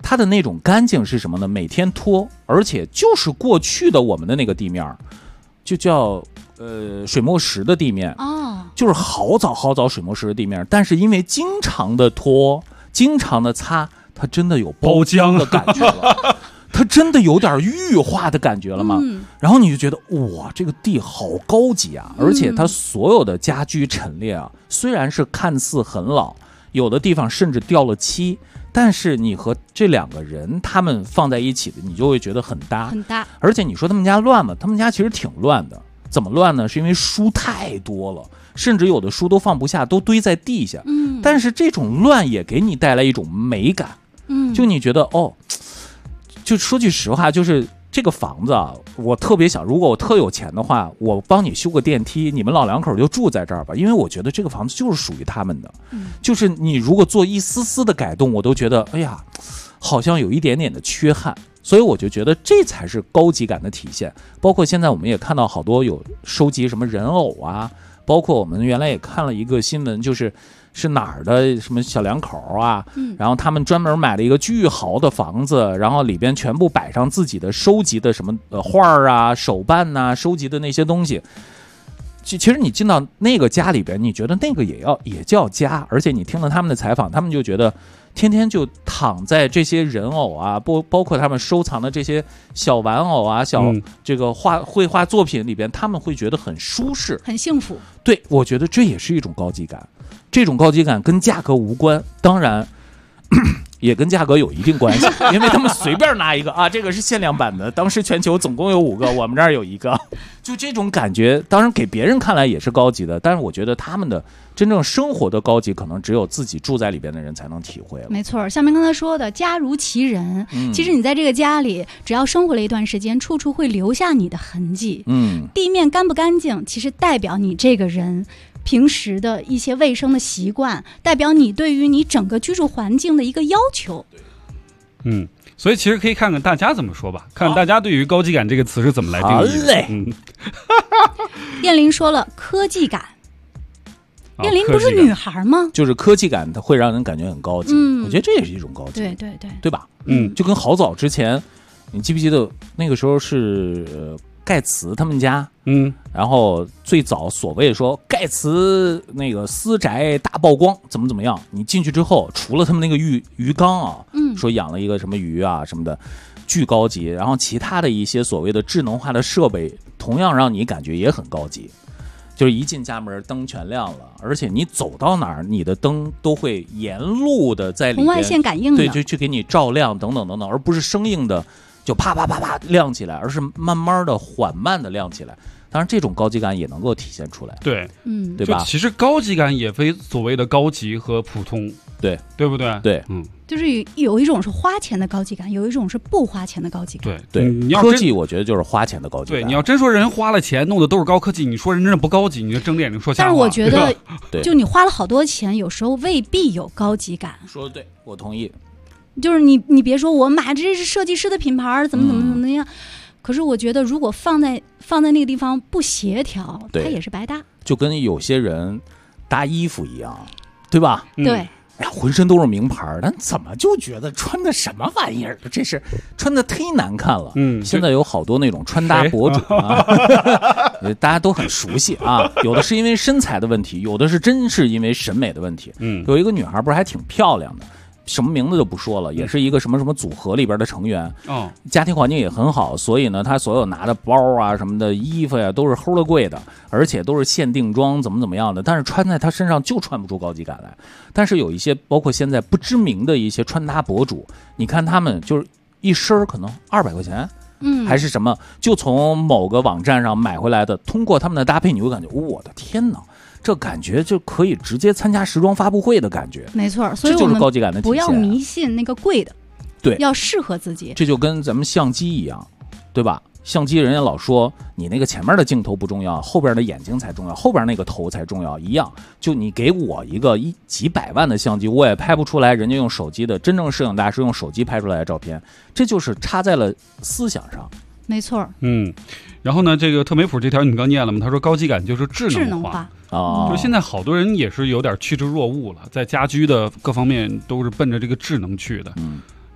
它的那种干净是什么呢？每天拖，而且就是过去的我们的那个地面，就叫水墨石的地面就是好早水墨石的地面，但是因为经常的拖，经常的擦，它真的有包浆的感觉了。它真的有点玉化的感觉了吗？然后你就觉得哇，这个地好高级啊！而且它所有的家居陈列啊，虽然是看似很老，有的地方甚至掉了漆，但是你和这两个人他们放在一起的，你就会觉得很搭。而且你说他们家乱吗？他们家其实挺乱的。怎么乱呢？是因为书太多了，甚至有的书都放不下，都堆在地下。但是这种乱也给你带来一种美感。就你觉得就说句实话，就是这个房子啊，我特别想，如果我特有钱的话，我帮你修个电梯，你们老两口就住在这儿吧，因为我觉得这个房子就是属于他们的。就是你如果做一丝丝的改动，我都觉得哎呀，好像有一点点的缺憾。所以我就觉得这才是高级感的体现。包括现在我们也看到好多有收集什么人偶啊，包括我们原来也看了一个新闻，是哪儿的什么小两口啊，然后他们专门买了一个巨豪的房子，然后里边全部摆上自己的收集的什么画啊、手办啊，收集的那些东西。其实你进到那个家里边，你觉得那个也叫家，而且你听了他们的采访，他们就觉得天天就躺在这些人偶啊，包括他们收藏的这些小玩偶啊、小这个绘画作品里边，他们会觉得很舒适、 很幸福。 对，我觉得这也是一种高级感。这种高级感跟价格无关，当然也跟价格有一定关系，因为他们随便拿一个啊，这个是限量版的，当时全球总共有5个，我们这儿有1个，就这种感觉，当然给别人看来也是高级的，但是我觉得他们的真正生活的高级，可能只有自己住在里边的人才能体会了。 没错，像您刚才说的，家如其人，其实你在这个家里，只要生活了一段时间，处处会留下你的痕迹。地面干不干净，其实代表你这个人平时的一些卫生的习惯，代表你对于你整个居住环境的一个要求。 所以其实可以看看大家怎么说吧，看大家对于高级感这个词是怎么来定义的。 燕玲说了科技感，燕玲不是女孩吗？ 就是科技感，它会让人感觉很高级。我觉得这也是一种高级，对吧？就跟好早之前，你记不记得那个时候是盖茨他们家，然后最早所谓说盖茨那个私宅大曝光，怎么样？你进去之后，除了他们那个鱼缸啊，说养了一个什么鱼啊什么的，巨高级。然后其他的一些所谓的智能化的设备，同样让你感觉也很高级。就是一进家门灯全亮了，而且你走到哪儿，你的灯都会沿路的在里面红外线感应的， 对，就去给你照亮等等等等，而不是生硬的。就啪啪啪啪亮起来，而是慢慢的、缓慢的亮起来。当然，这种高级感也能够体现出来。 对， 对吧？ 其实高级感也非所谓的高级和普通，对不对？ 对， 就是有一种是花钱的高级感，有一种是不花钱的高级感。 对，科技我觉得就是花钱的高级感。 对，你要真说人花了钱弄的都是高科技，你说人真的不高级，你就睁着眼睛说瞎话。 但是我觉得，就你花了好多钱，有时候未必有高级感。 说的对，我同意。 就是你别说我买这是设计师的品牌，怎么样，可是我觉得如果放在那个地方不协调，它也是白搭。就跟有些人搭衣服一样，对吧？ 对， 哎呀，浑身都是名牌，但怎么就觉得穿的什么玩意儿？这是穿的忒难看了。现在有好多那种穿搭博主啊，大家都很熟悉啊。有的是因为身材的问题，有的是真是因为审美的问题。有一个女孩不是还挺漂亮的。什么名字就不说了，也是一个什么什么组合里边的成员，家庭环境也很好，所以呢，他所有拿的包啊什么的衣服呀都是齁了贵的，而且都是限定装，怎么样的，但是穿在他身上就穿不出高级感来。但是有一些包括现在不知名的一些穿搭博主，你看他们就是一身可能200块钱，还是什么，就从某个网站上买回来的，通过他们的搭配，你会感觉我的天哪！这感觉就可以直接参加时装发布会的感觉， 没错，所以这就是高级感的体现。 不要迷信那个贵的， 对， 要适合自己。 这就跟咱们相机一样，对吧？相机人家老说你那个前面的镜头不重要，后边的眼睛才重要，后边那个头才重要一样。就你给我一个几百万的相机，我也拍不出来人家用手机的真正摄影大师用手机拍出来的照片，这就是差在了思想上。 没错， 然后呢，这个特美普这条你刚念了吗？他说高级感就是智能化。就现在好多人也是有点趋之若鹜了，在家居的各方面都是奔着这个智能去的。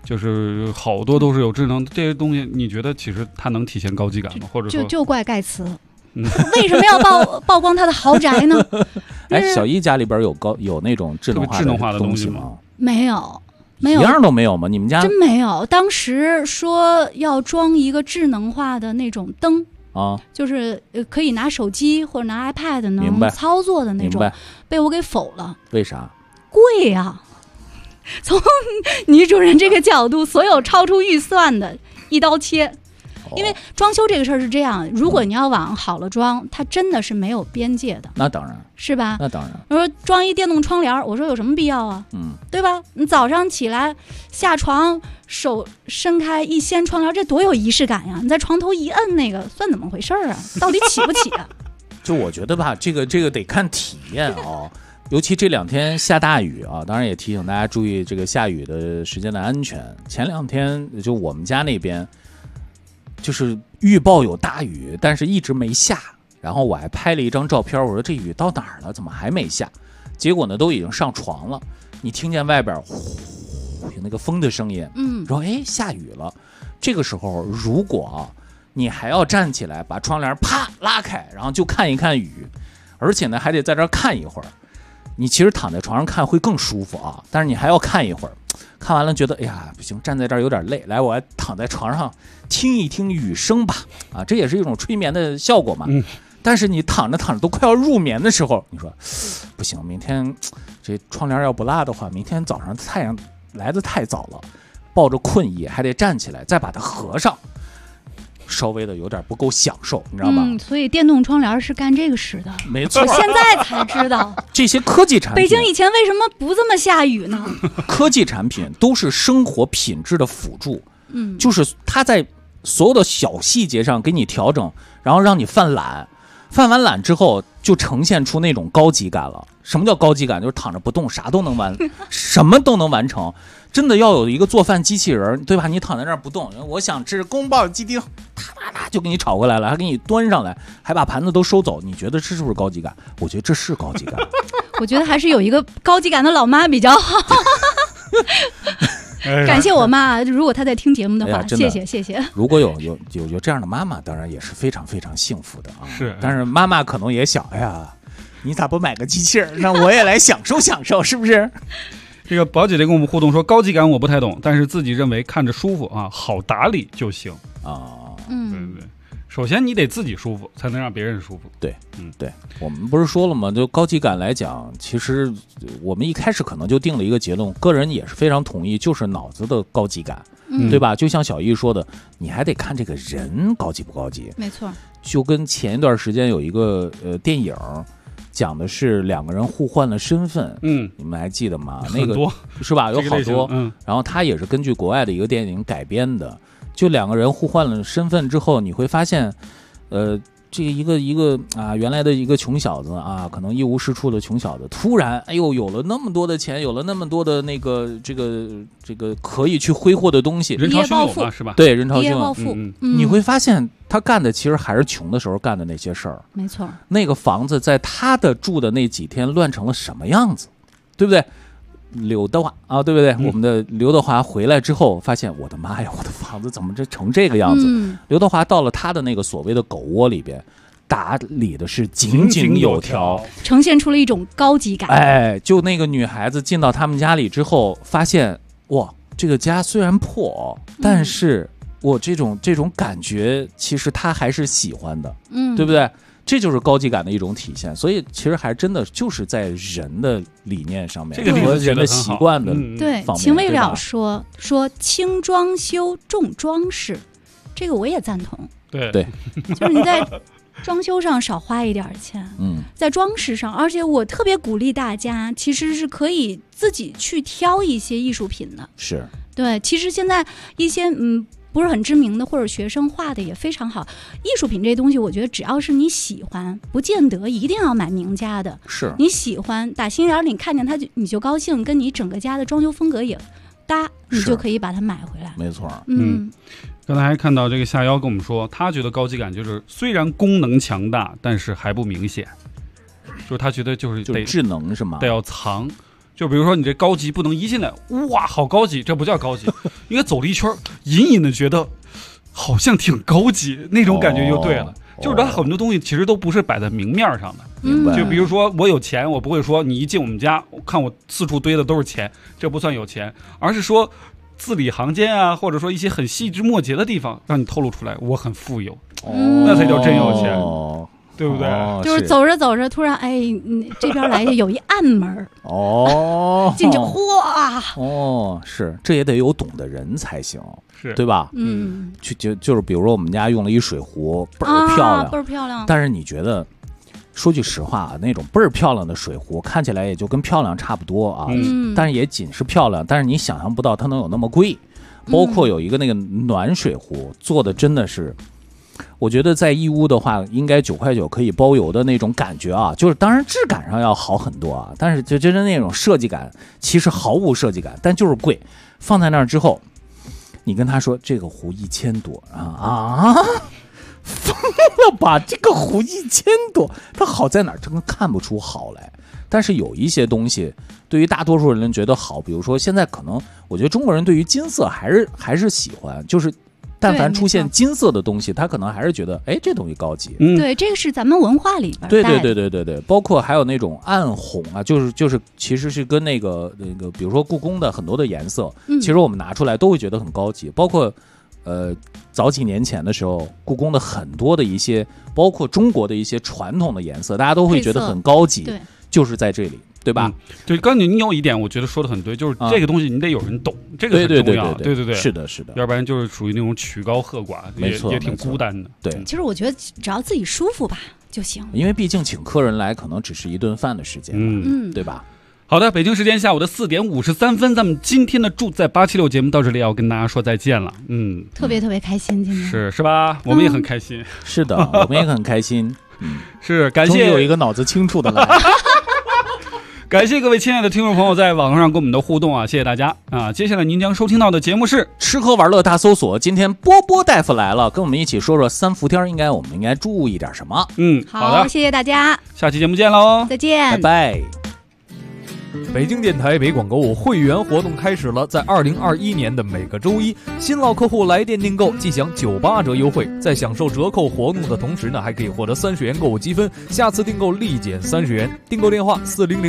就是好多都是有智能这些东西，你觉得其实它能体现高级感吗？或者说就怪盖茨。为什么要曝光他的豪宅呢？ 哎，小易家里边有那种智能化的东西吗？ 没有， 一样都没有吗？你们家真没有。当时说要装一个智能化的那种灯啊，就是可以拿手机或者拿 iPad 能操作的那种，被我给否了。 为啥？ 贵呀！从女主人这个角度，所有超出预算的一刀切。因为装修这个事儿是这样，如果你要往好了装，它真的是没有边界的。 那当然是吧？ 那当然。 我说装一电动窗帘，我说有什么必要啊？对吧？你早上起来下床，手伸开一掀窗帘，这多有仪式感呀！你在床头一摁，那个算怎么回事啊？到底起不起啊？ 就我觉得吧，这个得看体验啊。尤其这2天下大雨啊，当然也提醒大家注意这个下雨的时间的安全。前2天就我们家那边。就是预报有大雨，但是一直没下。然后我还拍了一张照片，我说这雨到哪儿了？怎么还没下？结果呢，都已经上床了。你听见外边呼有那个风的声音，说哎下雨了。这个时候如果你还要站起来把窗帘啪拉开，然后就看一看雨，而且呢还得在这儿看一会儿。你其实躺在床上看会更舒服啊，但是你还要看一会儿。看完了觉得哎呀不行，站在这儿有点累，来我还躺在床上听一听雨声吧，啊，这也是一种催眠的效果嘛。但是你躺着都快要入眠的时候，你说不行，明天这窗帘要不拉的话，明天早上太阳来得太早了，抱着困意还得站起来再把它合上，稍微的有点不够享受，你知道吗？ 所以电动窗帘是干这个使的。 没错， 我现在才知道这些科技产品。 北京以前为什么不这么下雨呢？ 科技产品都是生活品质的辅助，就是它在所有的小细节上给你调整，然后让你犯懒，犯完懒之后就呈现出那种高级感了。什么叫高级感？就是躺着不动，啥都能完，什么都能完成。真的要有一个做饭机器人，对吧？你宫在那儿不动，我想吃宫保鸡丁，啪就给你炒回来了，还给你端上来，还把盘子都收走。你觉得这是不是高级感？我觉得这是高级感。 我觉得还是有一个高级感的老妈比较好。感谢我妈，如果她在听节目的话，谢谢。 如果有这样的妈妈，当然也是非常非常幸福的啊。 是， 但是妈妈可能也想，哎呀，你咋不买个机器人？那我也来享受享受，是不是？ 这个宝姐姐跟我们互动说，高级感我不太懂，但是自己认为看着舒服啊，好打理就行啊。对。首先你得自己舒服，才能让别人舒服。 对，对，我们不是说了吗？就高级感来讲，其实我们一开始可能就定了一个结论，个人也是非常同意，就是脑子的高级感，对吧？就像小易说的，你还得看这个人高级不高级。 没错。就跟前一段时间有一个电影。讲的是2个人互换了身份，你们还记得吗？那个是吧？有好多，然后它也是根据国外的一个电影改编的。就2个人互换了身份之后，你会发现，这一个啊，原来的一个穷小子啊，可能一无是处的穷小子，突然哎呦有了那么多的钱，有了那么多的那个这个可以去挥霍的东西， 人潮汹涌嘛，是吧？ 对，人潮汹涌。 暴富， 你会发现他干的其实还是穷的时候干的那些事儿。 没错， 那个房子在他的住的那几天乱成了什么样子，对不对？刘德华啊，对不对？我们的刘德华回来之后，发现我的妈呀，我的房子怎么成这个样子？刘德华到了他的那个所谓的狗窝里边，打理的是井井有条， 呈现出了一种高级感。 哎，就那个女孩子进到他们家里之后，发现哇，这个家虽然破，但是我这种感觉，其实他还是喜欢的，对不对？这就是高级感的一种体现，所以其实还真的就是在人的理念上面， 这个和人的习惯的对方面。 秦未了说轻装修重装饰，这个我也赞同。 对， 就是你在装修上少花一点钱，在装饰上，而且我特别鼓励大家，其实是可以自己去挑一些艺术品的。 是， 对，其实现在一些不是很知名的或者学生画的也非常好。艺术品这东西，我觉得只要是你喜欢，不见得一定要买名家的。 是你喜欢，打心眼里你看见它你就高兴，跟你整个家的装修风格也搭，你就可以把它买回来。 没错。 刚才还看到这个夏妖跟我们说，他觉得高级感就是虽然功能强大，但是还不明显，就是他觉得就是得智能是吗？ 得要藏。 就比如说你这高级不能一进来，哇，好高级，这不叫高级，应该走了一圈，隐隐的觉得好像挺高级，那种感觉就对了。就是它很多东西其实都不是摆在明面上的，就比如说我有钱，我不会说你一进我们家，我看我四处堆的都是钱，这不算有钱，而是说字里行间啊，或者说一些很细枝末节的地方，让你透露出来我很富有，那才叫真有钱。对不对？ 就是走着走着，突然这边来有一暗门进去哗是，这也得有懂的人才行， 是对吧？就是比如说我们家用了一水壶，倍儿漂亮， 倍儿漂亮。 但是你觉得，说句实话啊，那种倍儿漂亮的水壶看起来也就跟漂亮差不多啊，但是也仅是漂亮，但是你想象不到它能有那么贵。包括有一个那个暖水壶做的真的是。我觉得在义乌的话，应该9.9块可以包邮的那种感觉啊，就是当然质感上要好很多啊，但是就真的那种设计感，其实毫无设计感，但就是贵。放在那儿之后，你跟他说这个壶1000多疯了吧？这个壶1000多，它好在哪儿？真的看不出好来。但是有一些东西，对于大多数人觉得好，比如说现在可能，我觉得中国人对于金色还是喜欢，就是。但凡出现金色的东西，他可能还是觉得，这东西高级。 对，这个是咱们文化里边。 对，包括还有那种暗红啊，就是其实是跟那个，比如说故宫的很多的颜色，其实我们拿出来都会觉得很高级。包括早几年前的时候，故宫的很多的一些，包括中国的一些传统的颜色，大家都会觉得很高级，就是在这里。对吧？ 对，刚才你有一点，我觉得说的很对，就是这个东西你得有人懂，这个很重要。对， 是的， 要不然就是属于那种曲高和寡， 没错， 也挺孤单的。 对， 其实我觉得只要自己舒服吧就行， 因为毕竟请客人来，可能只是一顿饭的时间，对吧？ 好的，北京时间下午的4点53分，咱们今天的住在876节目到这里要跟大家说再见了。 特别开心，今天是吧？我们也很开心。 是的，我们也很开心。 是感谢终于有一个脑子清楚的来。 感谢各位亲爱的听众朋友在网上跟我们的互动啊，谢谢大家啊！接下来您将收听到的节目是吃喝玩乐大搜索。今天波波大夫来了，跟我们一起说说3伏天我们应该注意点什么。 好的， 谢谢大家， 下期节目见喽， 再见， 拜拜。 北京电台北广购物会员活动开始了，在2021年的每个周一，新老客户来电订购即享98折优惠，在享受折扣活动的同时呢，还可以获得30元购物积分，下次订购立减30元。订购电话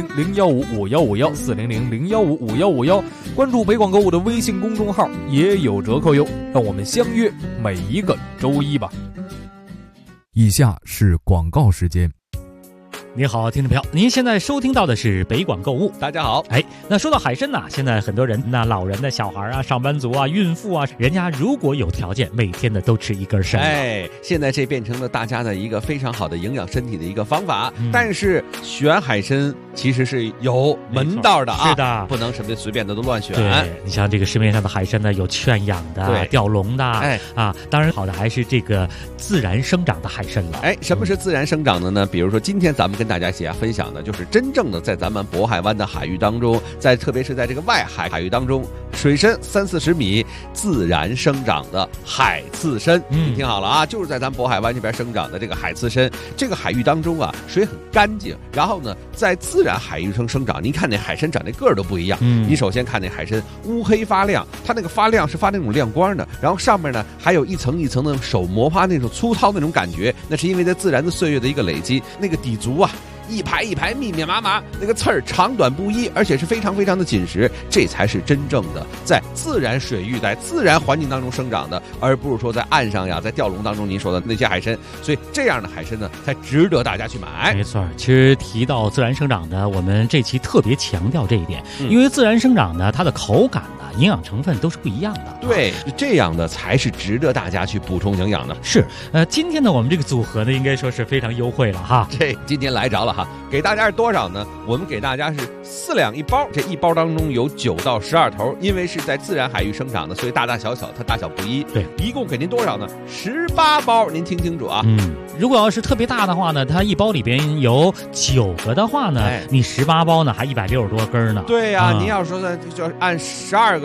400-015-5151，400-015-5151，关注北广购物的微信公众号也有折扣哟。让我们相约每一个周一吧。以下是广告时间。 你好，听众朋友，您现在收听到的是北广购物。 大家好。 那说到海参呐，现在很多人，那老人的、小孩啊、上班族啊、孕妇啊，人家如果有条件，每天的都吃一根参。 现在这变成了大家的一个非常好的营养身体的一个方法。但是选海参其实是有门道的啊， 是的， 不能什么随便的都乱选。 对，你像这个市面上的海参呢，有圈养的、吊笼的，当然好的还是这个自然生长的海参了。 什么是自然生长的呢？比如说今天咱们跟大家一起分享的就是真正的在咱们渤海湾的海域当中，特别是在这个外海域当中，水深30-40米自然生长的海刺参。你听好了啊，就是在咱们渤海湾这边生长的这个海刺参。这个海域当中啊，水很干净，然后呢，在自然海域生长，您看那海参长那个儿都不一样。你首先看那海参乌黑发亮，它那个发亮是发那种亮光的，然后上面呢还有一层一层的手磨发那种粗糙那种感觉，那是因为在自然的岁月的一个累积，那个底足啊一排一排密密麻麻，那个刺儿长短不一，而且是非常非常的紧实，这才是真正的在自然水域在自然环境当中生长的，而不是说在岸上呀，在钓笼当中您说的那些海参。所以这样的海参呢，才值得大家去买。 没错，其实提到自然生长的，我们这期特别强调这一点，因为自然生长呢，它的口感呢、营养成分都是不一样的。 对，这样的才是值得大家去补充营养的。 是，今天呢，我们这个组合呢，应该说是非常优惠了哈。 这今天来着了哈，给大家是多少呢？我们给大家是4两1包，这1包当中有9到12头，因为是在自然海域生长的，所以大大小小它大小不一。 对， 一共给您多少呢？18包，您听清楚啊。 如果要是特别大的话呢，它1包里边有9个的话呢，你18包呢还160多根呢。 对呀，您要说就是按12个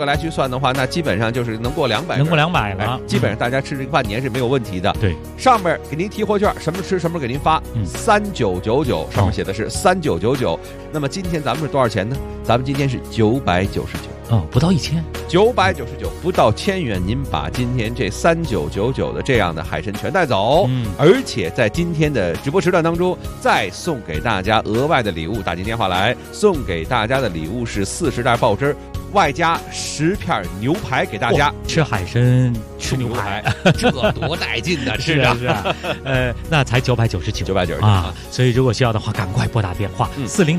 个来去算的话，那基本上就是能过200， 能过200了， 基本上大家吃这个半年是没有问题的。 对， 上面给您提货券，什么吃什么给您发，3999，上面写的是3999。那么今天咱们是多少钱呢？咱们今天是999。 不到 1000，999，不到1000元，您把今天这3999的这样的海参全带走，而且在今天的直播时段当中，再送给大家额外的礼物，打进电话来，送给大家的礼物是40袋爆汁，外加10片牛排给大家。 吃海参吃牛排， 这多带劲呢！是啊， 那才999啊！所以如果需要的话，赶快拨打电话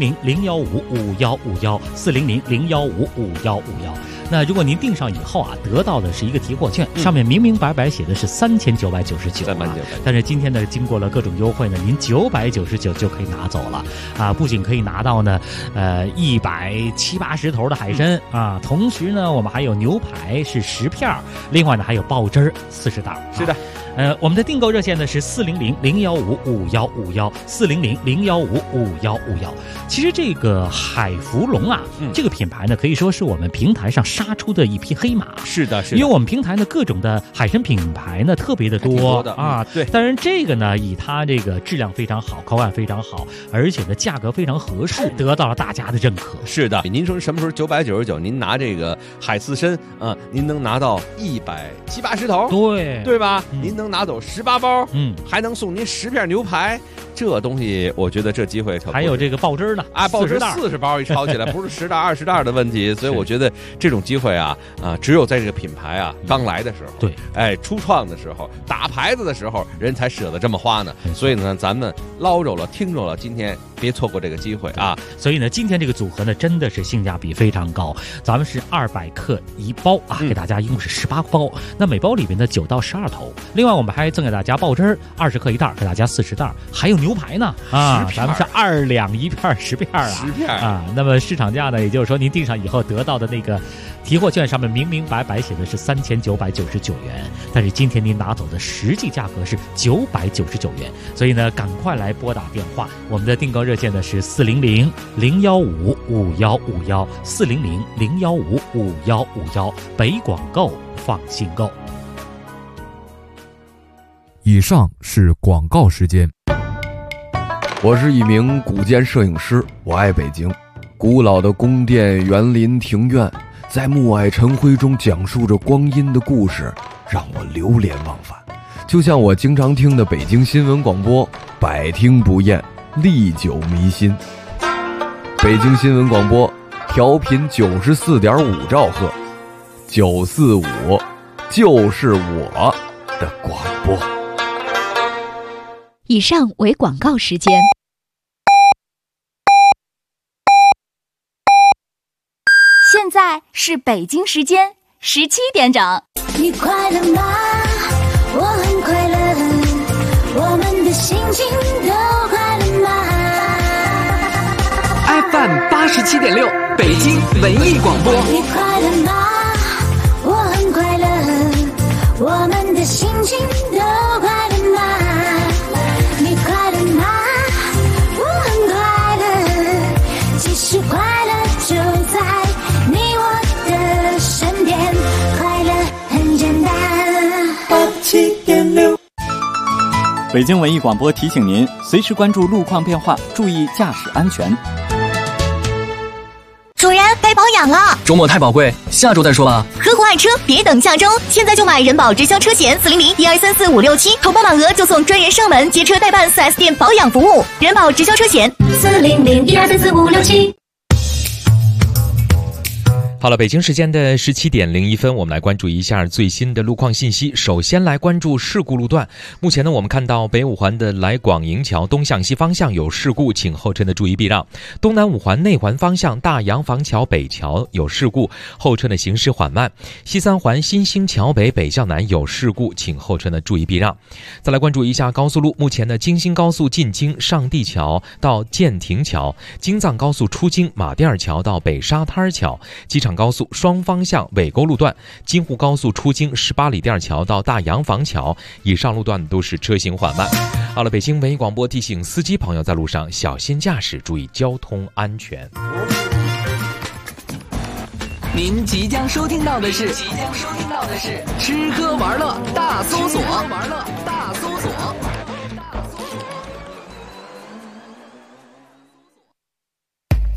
400-015-5151，400-015-5151。那如果您订上以后啊，得到的是一个提货券，上面明明白白写的是3999，但是今天呢，经过了各种优惠呢，您999就可以拿走了啊！不仅可以拿到呢，170-80头的海参啊，同时呢，我们还有牛排是10片，另外呢还有爆汁40袋。 是的。 我们的订购热线呢是400-015-5151，400-015-5151。其实这个海福龙啊，这个品牌呢可以说是我们平台上杀出的一匹黑马。 是的， 因为我们平台呢各种的海参品牌呢特别的多啊。 对， 当然这个呢以它这个质量非常好，口感非常好，而且呢价格非常合适，得到了大家的认可。 是的，您说什么时候999？您拿这个海刺参您能拿到170-80头，对吧？您能拿走18包，还能送您10片牛排，这东西我觉得这机会还有这个爆汁呢爆汁40包一抄起来，不是10袋20袋的问题，所以我觉得这种机会只有在这个品牌刚来的时候， 对， 初创的时候，打牌子的时候，人才舍得这么花呢。所以呢，咱们捞着了，听着了，今天别错过这个机会啊！ 所以呢，今天这个组合呢，真的是性价比非常高。咱们是200克1包啊，给大家一共是18包，那每包里面呢9到12头。另外我们还赠给大家爆汁20克1袋，给大家40袋，还有牛排呢啊，咱们是2两1片10片 10片啊。那么市场价呢，也就是说您订上以后得到的那个提货券上面明明白白写的是3999元，但是今天您拿走的实际价格是999元，所以呢，赶快来拨打电话，我们的订购热线呢是400-015-5151，400-015-5151，北广购放心购。 以上是广告时间。 我是一名古建摄影师，我爱北京。古老的宫殿、园林、庭院，在暮霭晨辉中讲述着光阴的故事，让我流连忘返。就像我经常听的北京新闻广播，百听不厌，历久弥新。北京新闻广播调频94.5兆赫，945就是我的广播。 以上为广告时间。 现在是北京时间17点整。 你快乐吗？我很快乐，我们的心情都快乐吗 ？FM 87.6，北京文艺广播。 你快乐吗？我很快乐，我们的心情都快乐吗？你快乐吗？我很快乐，其实快乐就在你我的身边，快乐很简单。87.6。 北京文艺广播提醒您，随时关注路况变化，注意驾驶安全。 主人，该保养了。 周末太宝贵，下周再说吧。 合伙爱车，别等下周，现在就买人保直销车险400-1234-567，投保满额就送专人上门接车代办 4S 店保养服务。人保直销车险400-1234-567。 好了，北京时间的17点01分，我们来关注一下最新的路况信息。首先来关注事故路段。目前呢，我们看到北五环的来广营桥东向西方向有事故，请后车呢注意避让。东南五环内环方向大洋房桥北桥有事故，后车呢行驶缓慢。西三环新兴桥北北向南有事故，请后车呢注意避让。再来关注一下高速路，目前呢京新高速进京上地桥到建亭桥，京藏高速出京马甸桥到北沙滩桥，机场高速双方向尾沟路段，京沪高速出京18里店桥到大洋房桥，以上路段都是车行缓慢。好了，北京文艺广播提醒司机朋友在路上小心驾驶，注意交通安全。 您即将收听到的是吃喝玩乐大搜索。